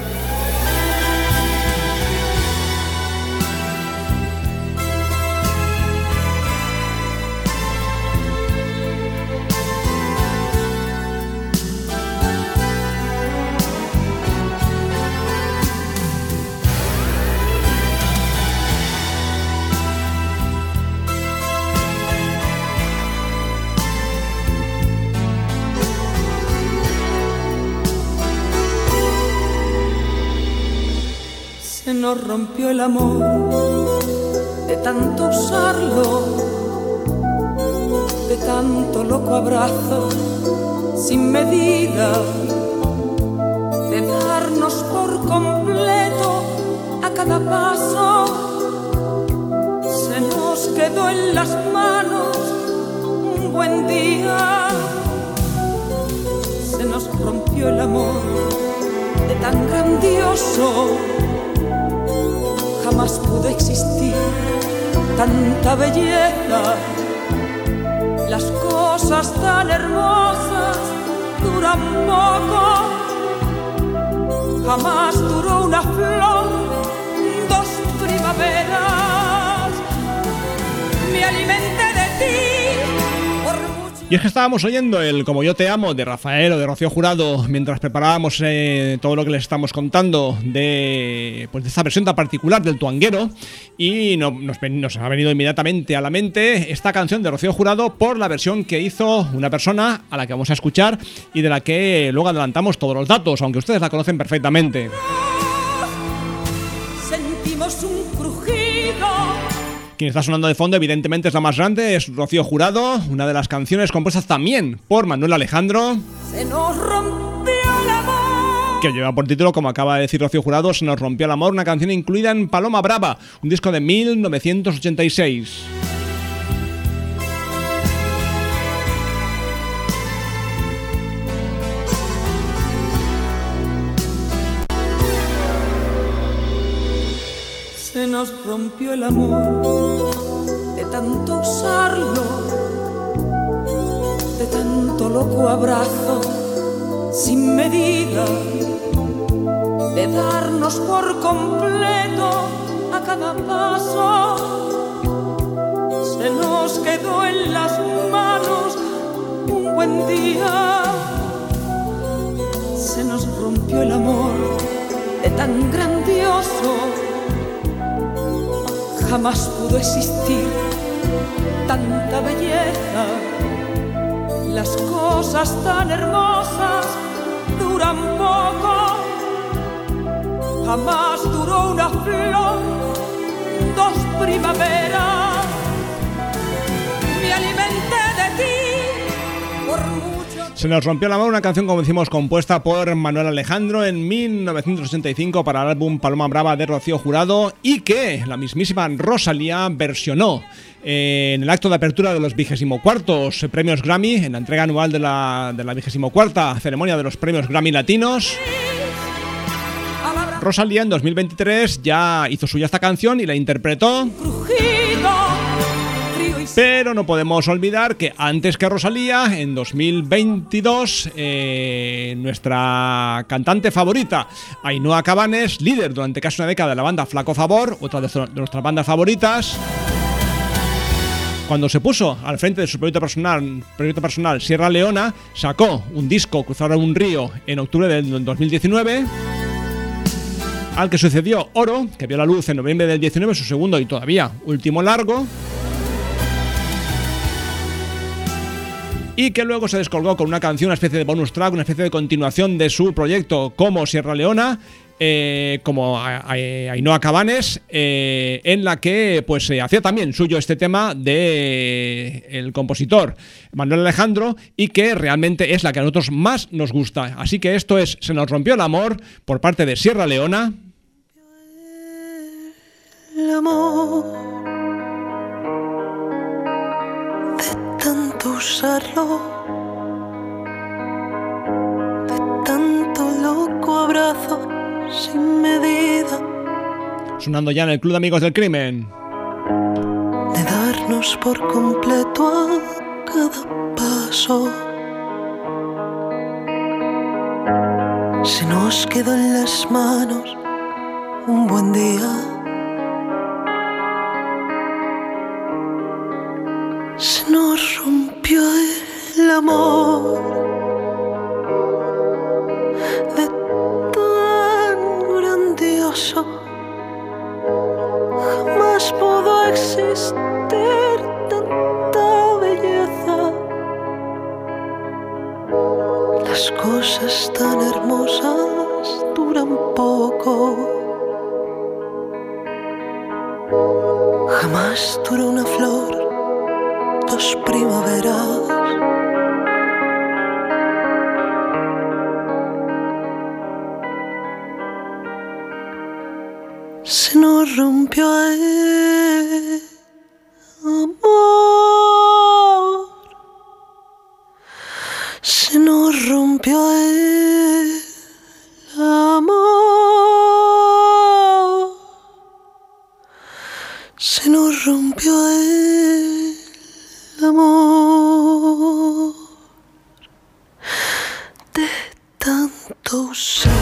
Speaker 6: Se nos rompió el amor de tanto usarlo, de tanto loco abrazo sin medida, de darnos por completo a cada paso. Se nos quedó en las manos un buen día, se nos rompió el amor de tan grandioso. Jamás pudo existir tanta belleza. Las cosas tan hermosas duran poco. Jamás duró una flor, dos primaveras. Me alimenté de ti.
Speaker 5: Y es que estábamos oyendo el Como yo te amo de Rafael o de Rocío Jurado mientras preparábamos todo lo que les estamos contando de esta versión tan particular del Tuanguero, y nos ha venido inmediatamente a la mente esta canción de Rocío Jurado por la versión que hizo una persona a la que vamos a escuchar y de la que luego adelantamos todos los datos, aunque ustedes la conocen perfectamente.
Speaker 6: Sentimos un crujido.
Speaker 5: Quien está sonando de fondo evidentemente es la más grande, es Rocío Jurado, una de las canciones compuestas también por Manuel Alejandro.
Speaker 6: Se nos rompió el amor.
Speaker 5: Que lleva por título, como acaba de decir Rocío Jurado, Se nos rompió el amor, una canción incluida en Paloma Brava, un disco de 1986.
Speaker 6: Se nos rompió el amor de tanto usarlo, de tanto loco abrazo sin medida, de darnos por completo a cada paso. Se nos quedó en las manos un buen día. Se nos rompió el amor de tan grandioso. Jamás pudo existir tanta belleza. Las cosas tan hermosas duran poco. Jamás duró una flor, dos primaveras. Me alimenté de ti por mucho.
Speaker 5: Se nos rompió el amor, una canción, como decimos, compuesta por Manuel Alejandro en 1985 para el álbum Paloma Brava de Rocío Jurado, y que la mismísima Rosalía versionó en el acto de apertura de los 24º premios Grammy, en la entrega anual de la 24ª ceremonia de los premios Grammy Latinos. Rosalía en 2023 ya hizo suya esta canción y la interpretó. Pero no podemos olvidar que antes que Rosalía, en 2022, nuestra cantante favorita, Ainhoa Cabanes, líder durante casi una década de la banda Flaco Favor, otra de nuestras bandas favoritas, cuando se puso al frente de su proyecto personal Sierra Leona, sacó un disco, Cruzar un río, en octubre del 2019, al que sucedió Oro, que vio la luz en noviembre del 19, su segundo y todavía último largo, y que luego se descolgó con una canción, una especie de bonus track, una especie de continuación de su proyecto como Sierra Leona, como Ainhoa Cabanes, en la que pues hacía también suyo este tema de el compositor Manuel Alejandro, y que realmente es la que a nosotros más nos gusta. Así que esto es Se nos rompió el amor por parte de Sierra Leona.
Speaker 11: El amor de tanto usarlo, de tanto loco abrazo sin medida.
Speaker 5: Sonando ya en el Club de Amigos del Crimen.
Speaker 12: perdernos por completo a cada paso. Se nos quedó en las manos un buen día. Se nos rompió el amor de tan grandioso. Jamás pudo existir tanta belleza. Las cosas tan hermosas duran poco. Jamás duró una flor 2 primaveras. Se nos rompió el amor. Se nos rompió el amor. Se nos rompió el amor de tanto usarlo.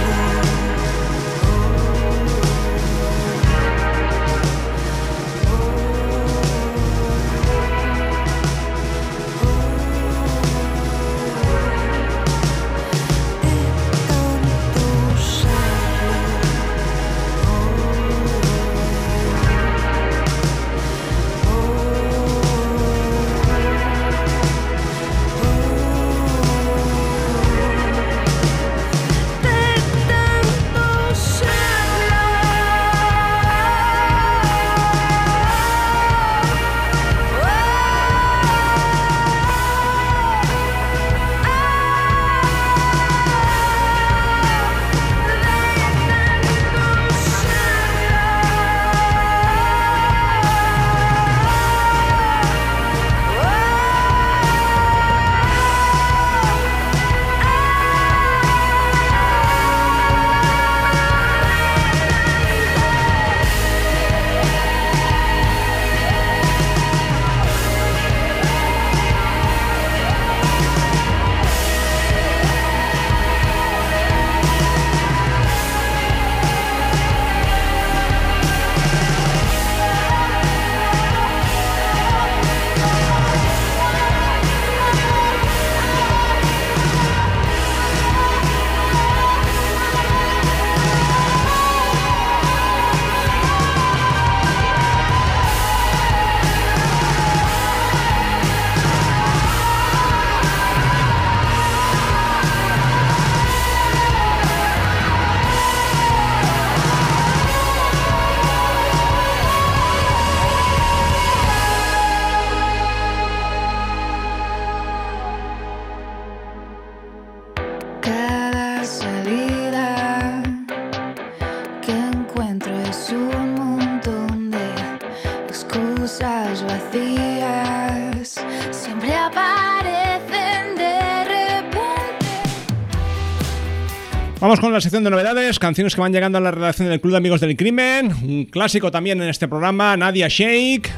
Speaker 5: Vamos con la sección de novedades, canciones que van llegando a la redacción del Club de Amigos del Crimen. Un clásico también en este programa, Nadia Sheikh,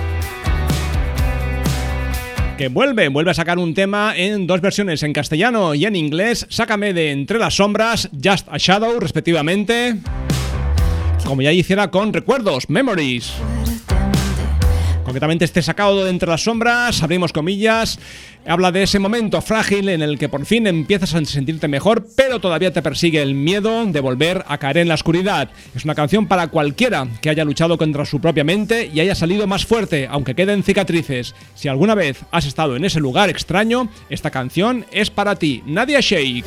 Speaker 5: que vuelve a sacar un tema en 2 versiones, en castellano y en inglés. Sácame de Entre las Sombras, Just a Shadow, respectivamente, como ya hiciera con Recuerdos, Memories. Concretamente este sacado de Entre las Sombras, abrimos comillas, habla de ese momento frágil en el que por fin empiezas a sentirte mejor, pero todavía te persigue el miedo de volver a caer en la oscuridad. Es una canción para cualquiera que haya luchado contra su propia mente y haya salido más fuerte, aunque queden cicatrices. Si alguna vez has estado en ese lugar extraño, esta canción es para ti. Nadia Sheikh.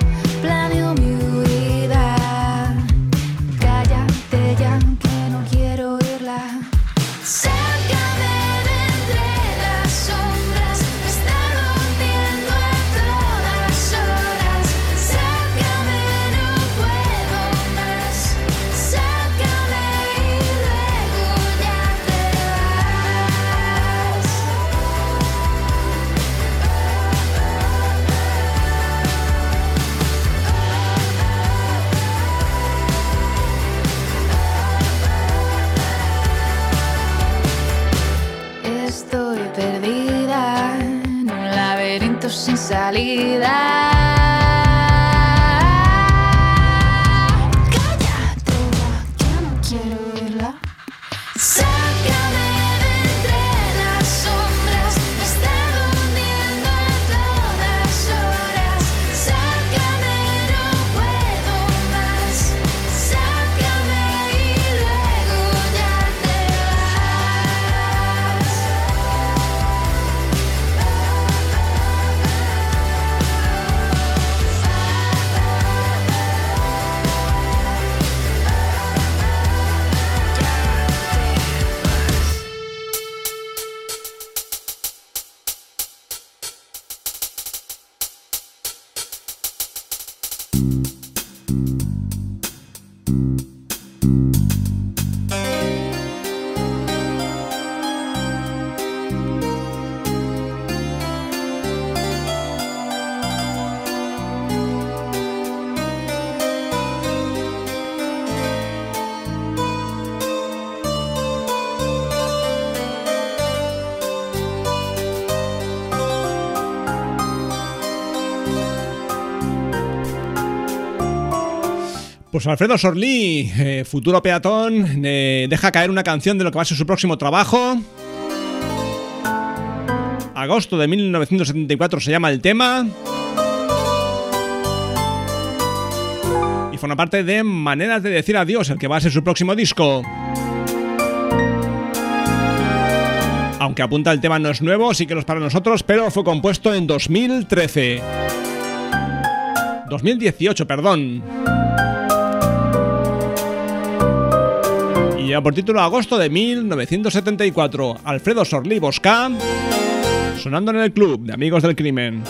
Speaker 10: Planeo mi huida, cállate ya que no quiero
Speaker 13: sin salida. Cállate ya, que no quiero oírla. Sácame de entre las sombras, me está hundiendo a todas horas. Sácame, no puedo más. Sácame y luego ya te vas.
Speaker 5: Pues Alfredo Sorlí, futuro peatón, deja caer una canción de lo que va a ser su próximo trabajo. Agosto de 1974 se llama el tema. Y forma parte de Maneras de decir adiós, el que va a ser su próximo disco. Aunque apunta el tema no es nuevo, sí que lo es para nosotros, pero fue compuesto en 2013. 2018, perdón. Y lleva por título Agosto de 1974. Alfredo Sorlí Bosca, sonando en el club de Amigos del Crimen.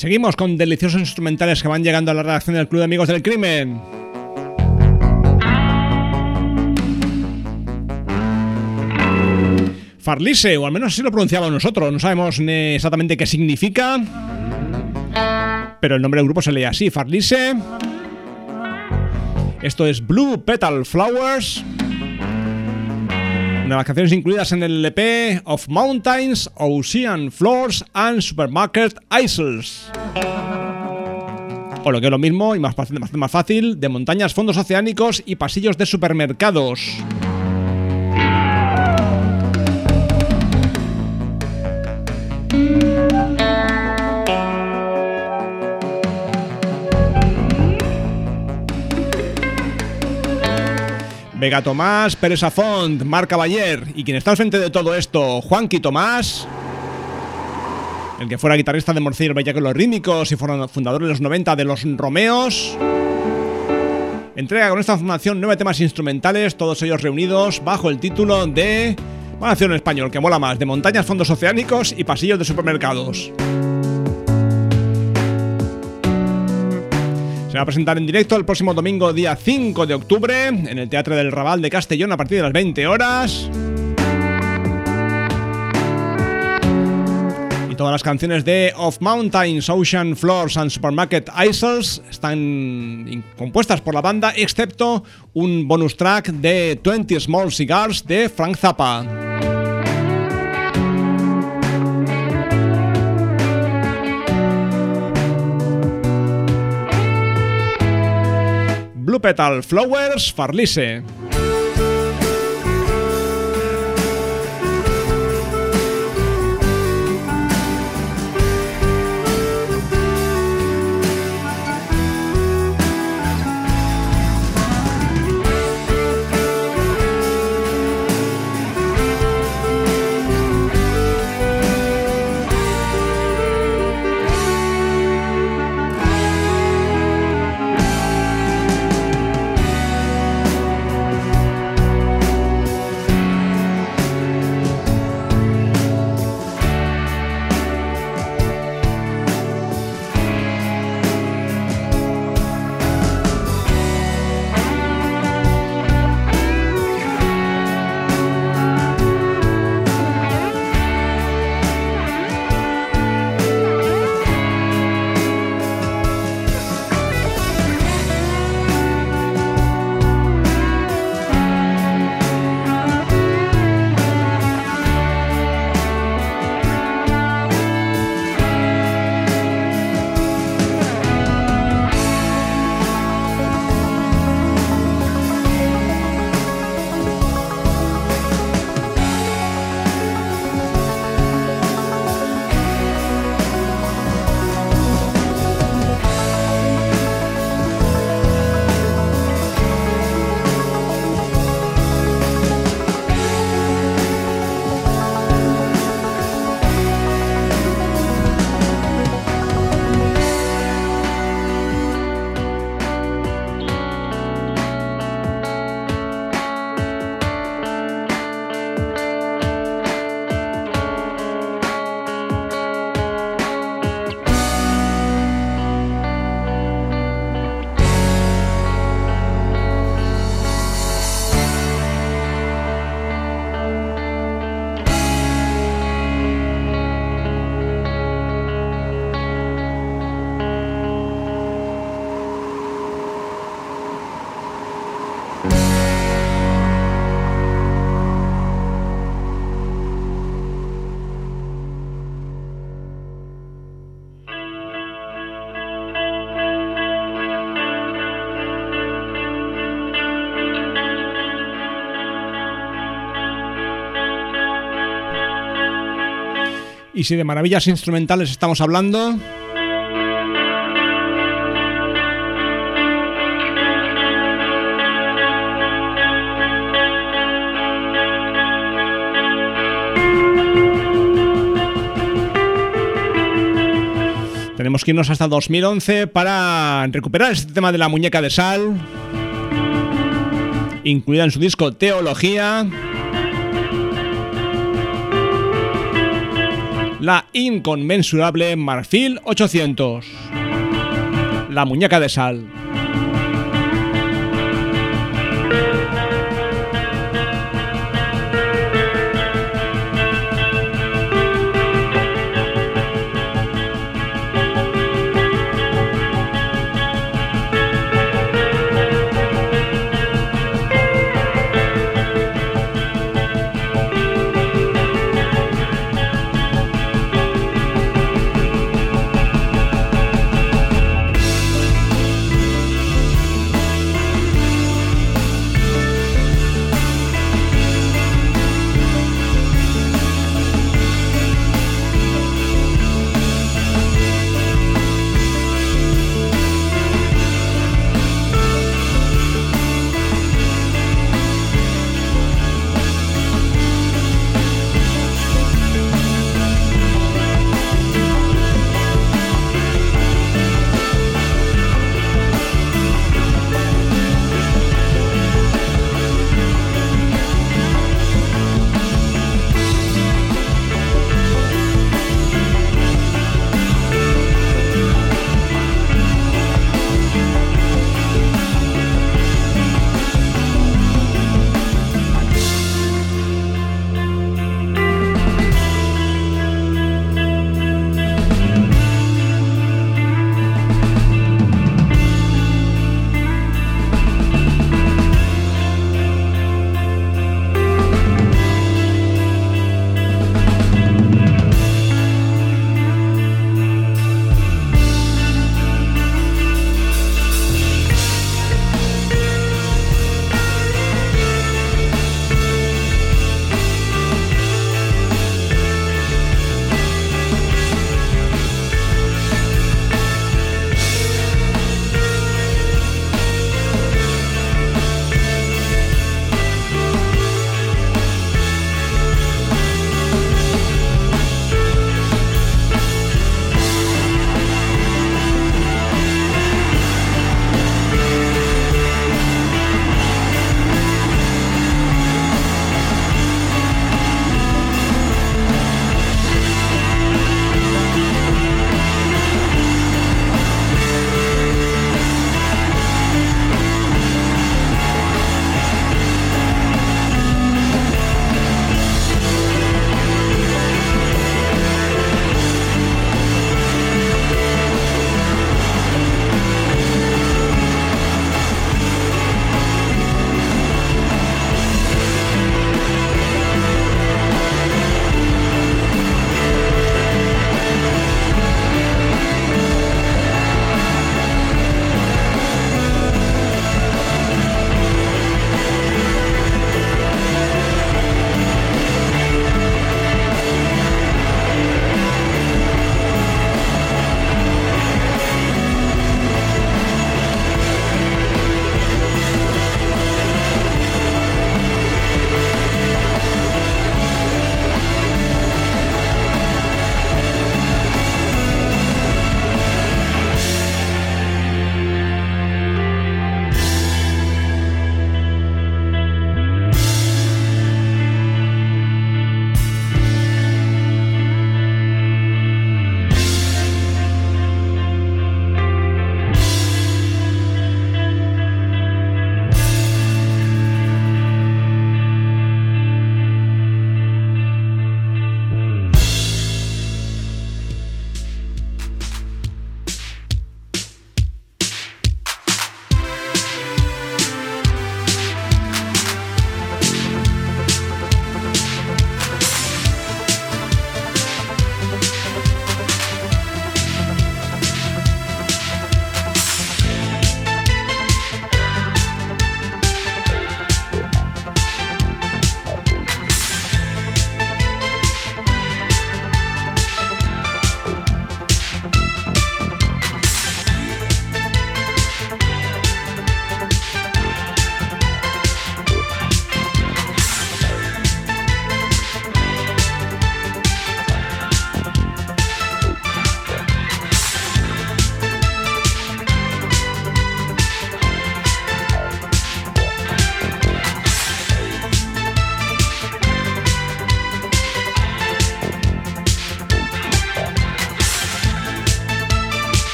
Speaker 5: seguimos con deliciosos instrumentales que van llegando a la redacción del Club de Amigos del Crimen. Farlise, o al menos así lo pronunciamos nosotros, no sabemos exactamente qué significa, pero el nombre del grupo se lee así, Farlise. Esto es Blue Petal Flowers, una de las canciones incluidas en el EP Of Mountains, Ocean Floors and Supermarket Isles. O lo que es lo mismo y más fácil, de montañas, fondos oceánicos y pasillos de supermercados. Vega Tomás, Pérez Afont, Marc Cavaller y quien está al frente de todo esto, Juanqui Tomás, el que fuera guitarrista de Morcillo Bellaco en los Rítmicos y fundador en los 90 de Los Romeos, entrega con esta formación 9 temas instrumentales, todos ellos reunidos bajo el título de, van a hacer en español, que mola más, de montañas, fondos oceánicos y pasillos de supermercados. Se va a presentar en directo el próximo domingo, día 5 de octubre, en el Teatre del Raval de Castellón a partir de las 20 horas. Y todas las canciones de Of Mountains, Ocean Floors and Supermarket Isles están compuestas por la banda, excepto un bonus track de 20 Small Cigars de Frank Zappa. Blue Petal Flowers, Farlise. Y si de maravillas instrumentales estamos hablando, tenemos que irnos hasta 2011 para recuperar este tema de la muñeca de sal, incluida en su disco Teología. la inconmensurable Marfil 800, la muñeca de sal.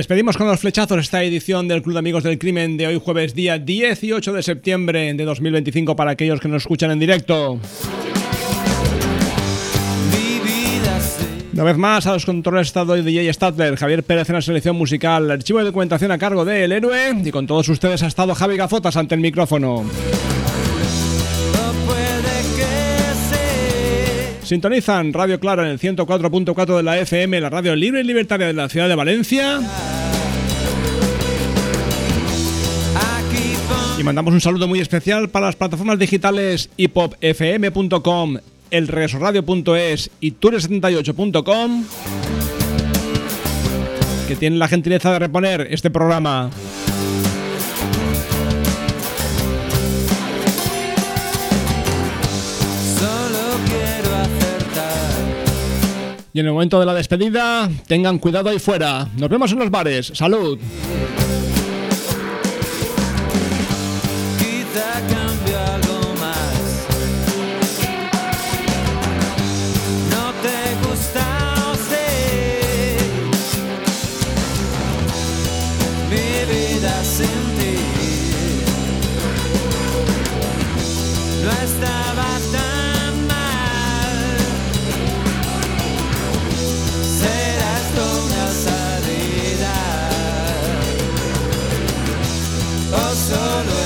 Speaker 5: Despedimos con los flechazos esta edición del Club de Amigos del Crimen de hoy jueves día 18 de septiembre de 2025 para aquellos que nos escuchan en directo. Una vez más a los controles estado de DJ Stadler, Javier Pérez en la selección musical, el archivo de documentación a cargo de El Héroe y con todos ustedes ha estado Javi Gafotas ante el micrófono. Sintonizan Radio Clara en el 104.4 de la FM, la radio libre y libertaria de la ciudad de Valencia. Y mandamos un saludo muy especial para las plataformas digitales hipopfm.com, elresoradio.es y tour78.com, que tienen la gentileza de reponer este programa. Y en el momento de la despedida, tengan cuidado ahí fuera. Nos vemos en los bares. ¡Salud!
Speaker 6: Quizá cambie algo más. No te gusta o sé mi vida sin ti. No estaba tan mal. Será esto una salida o solo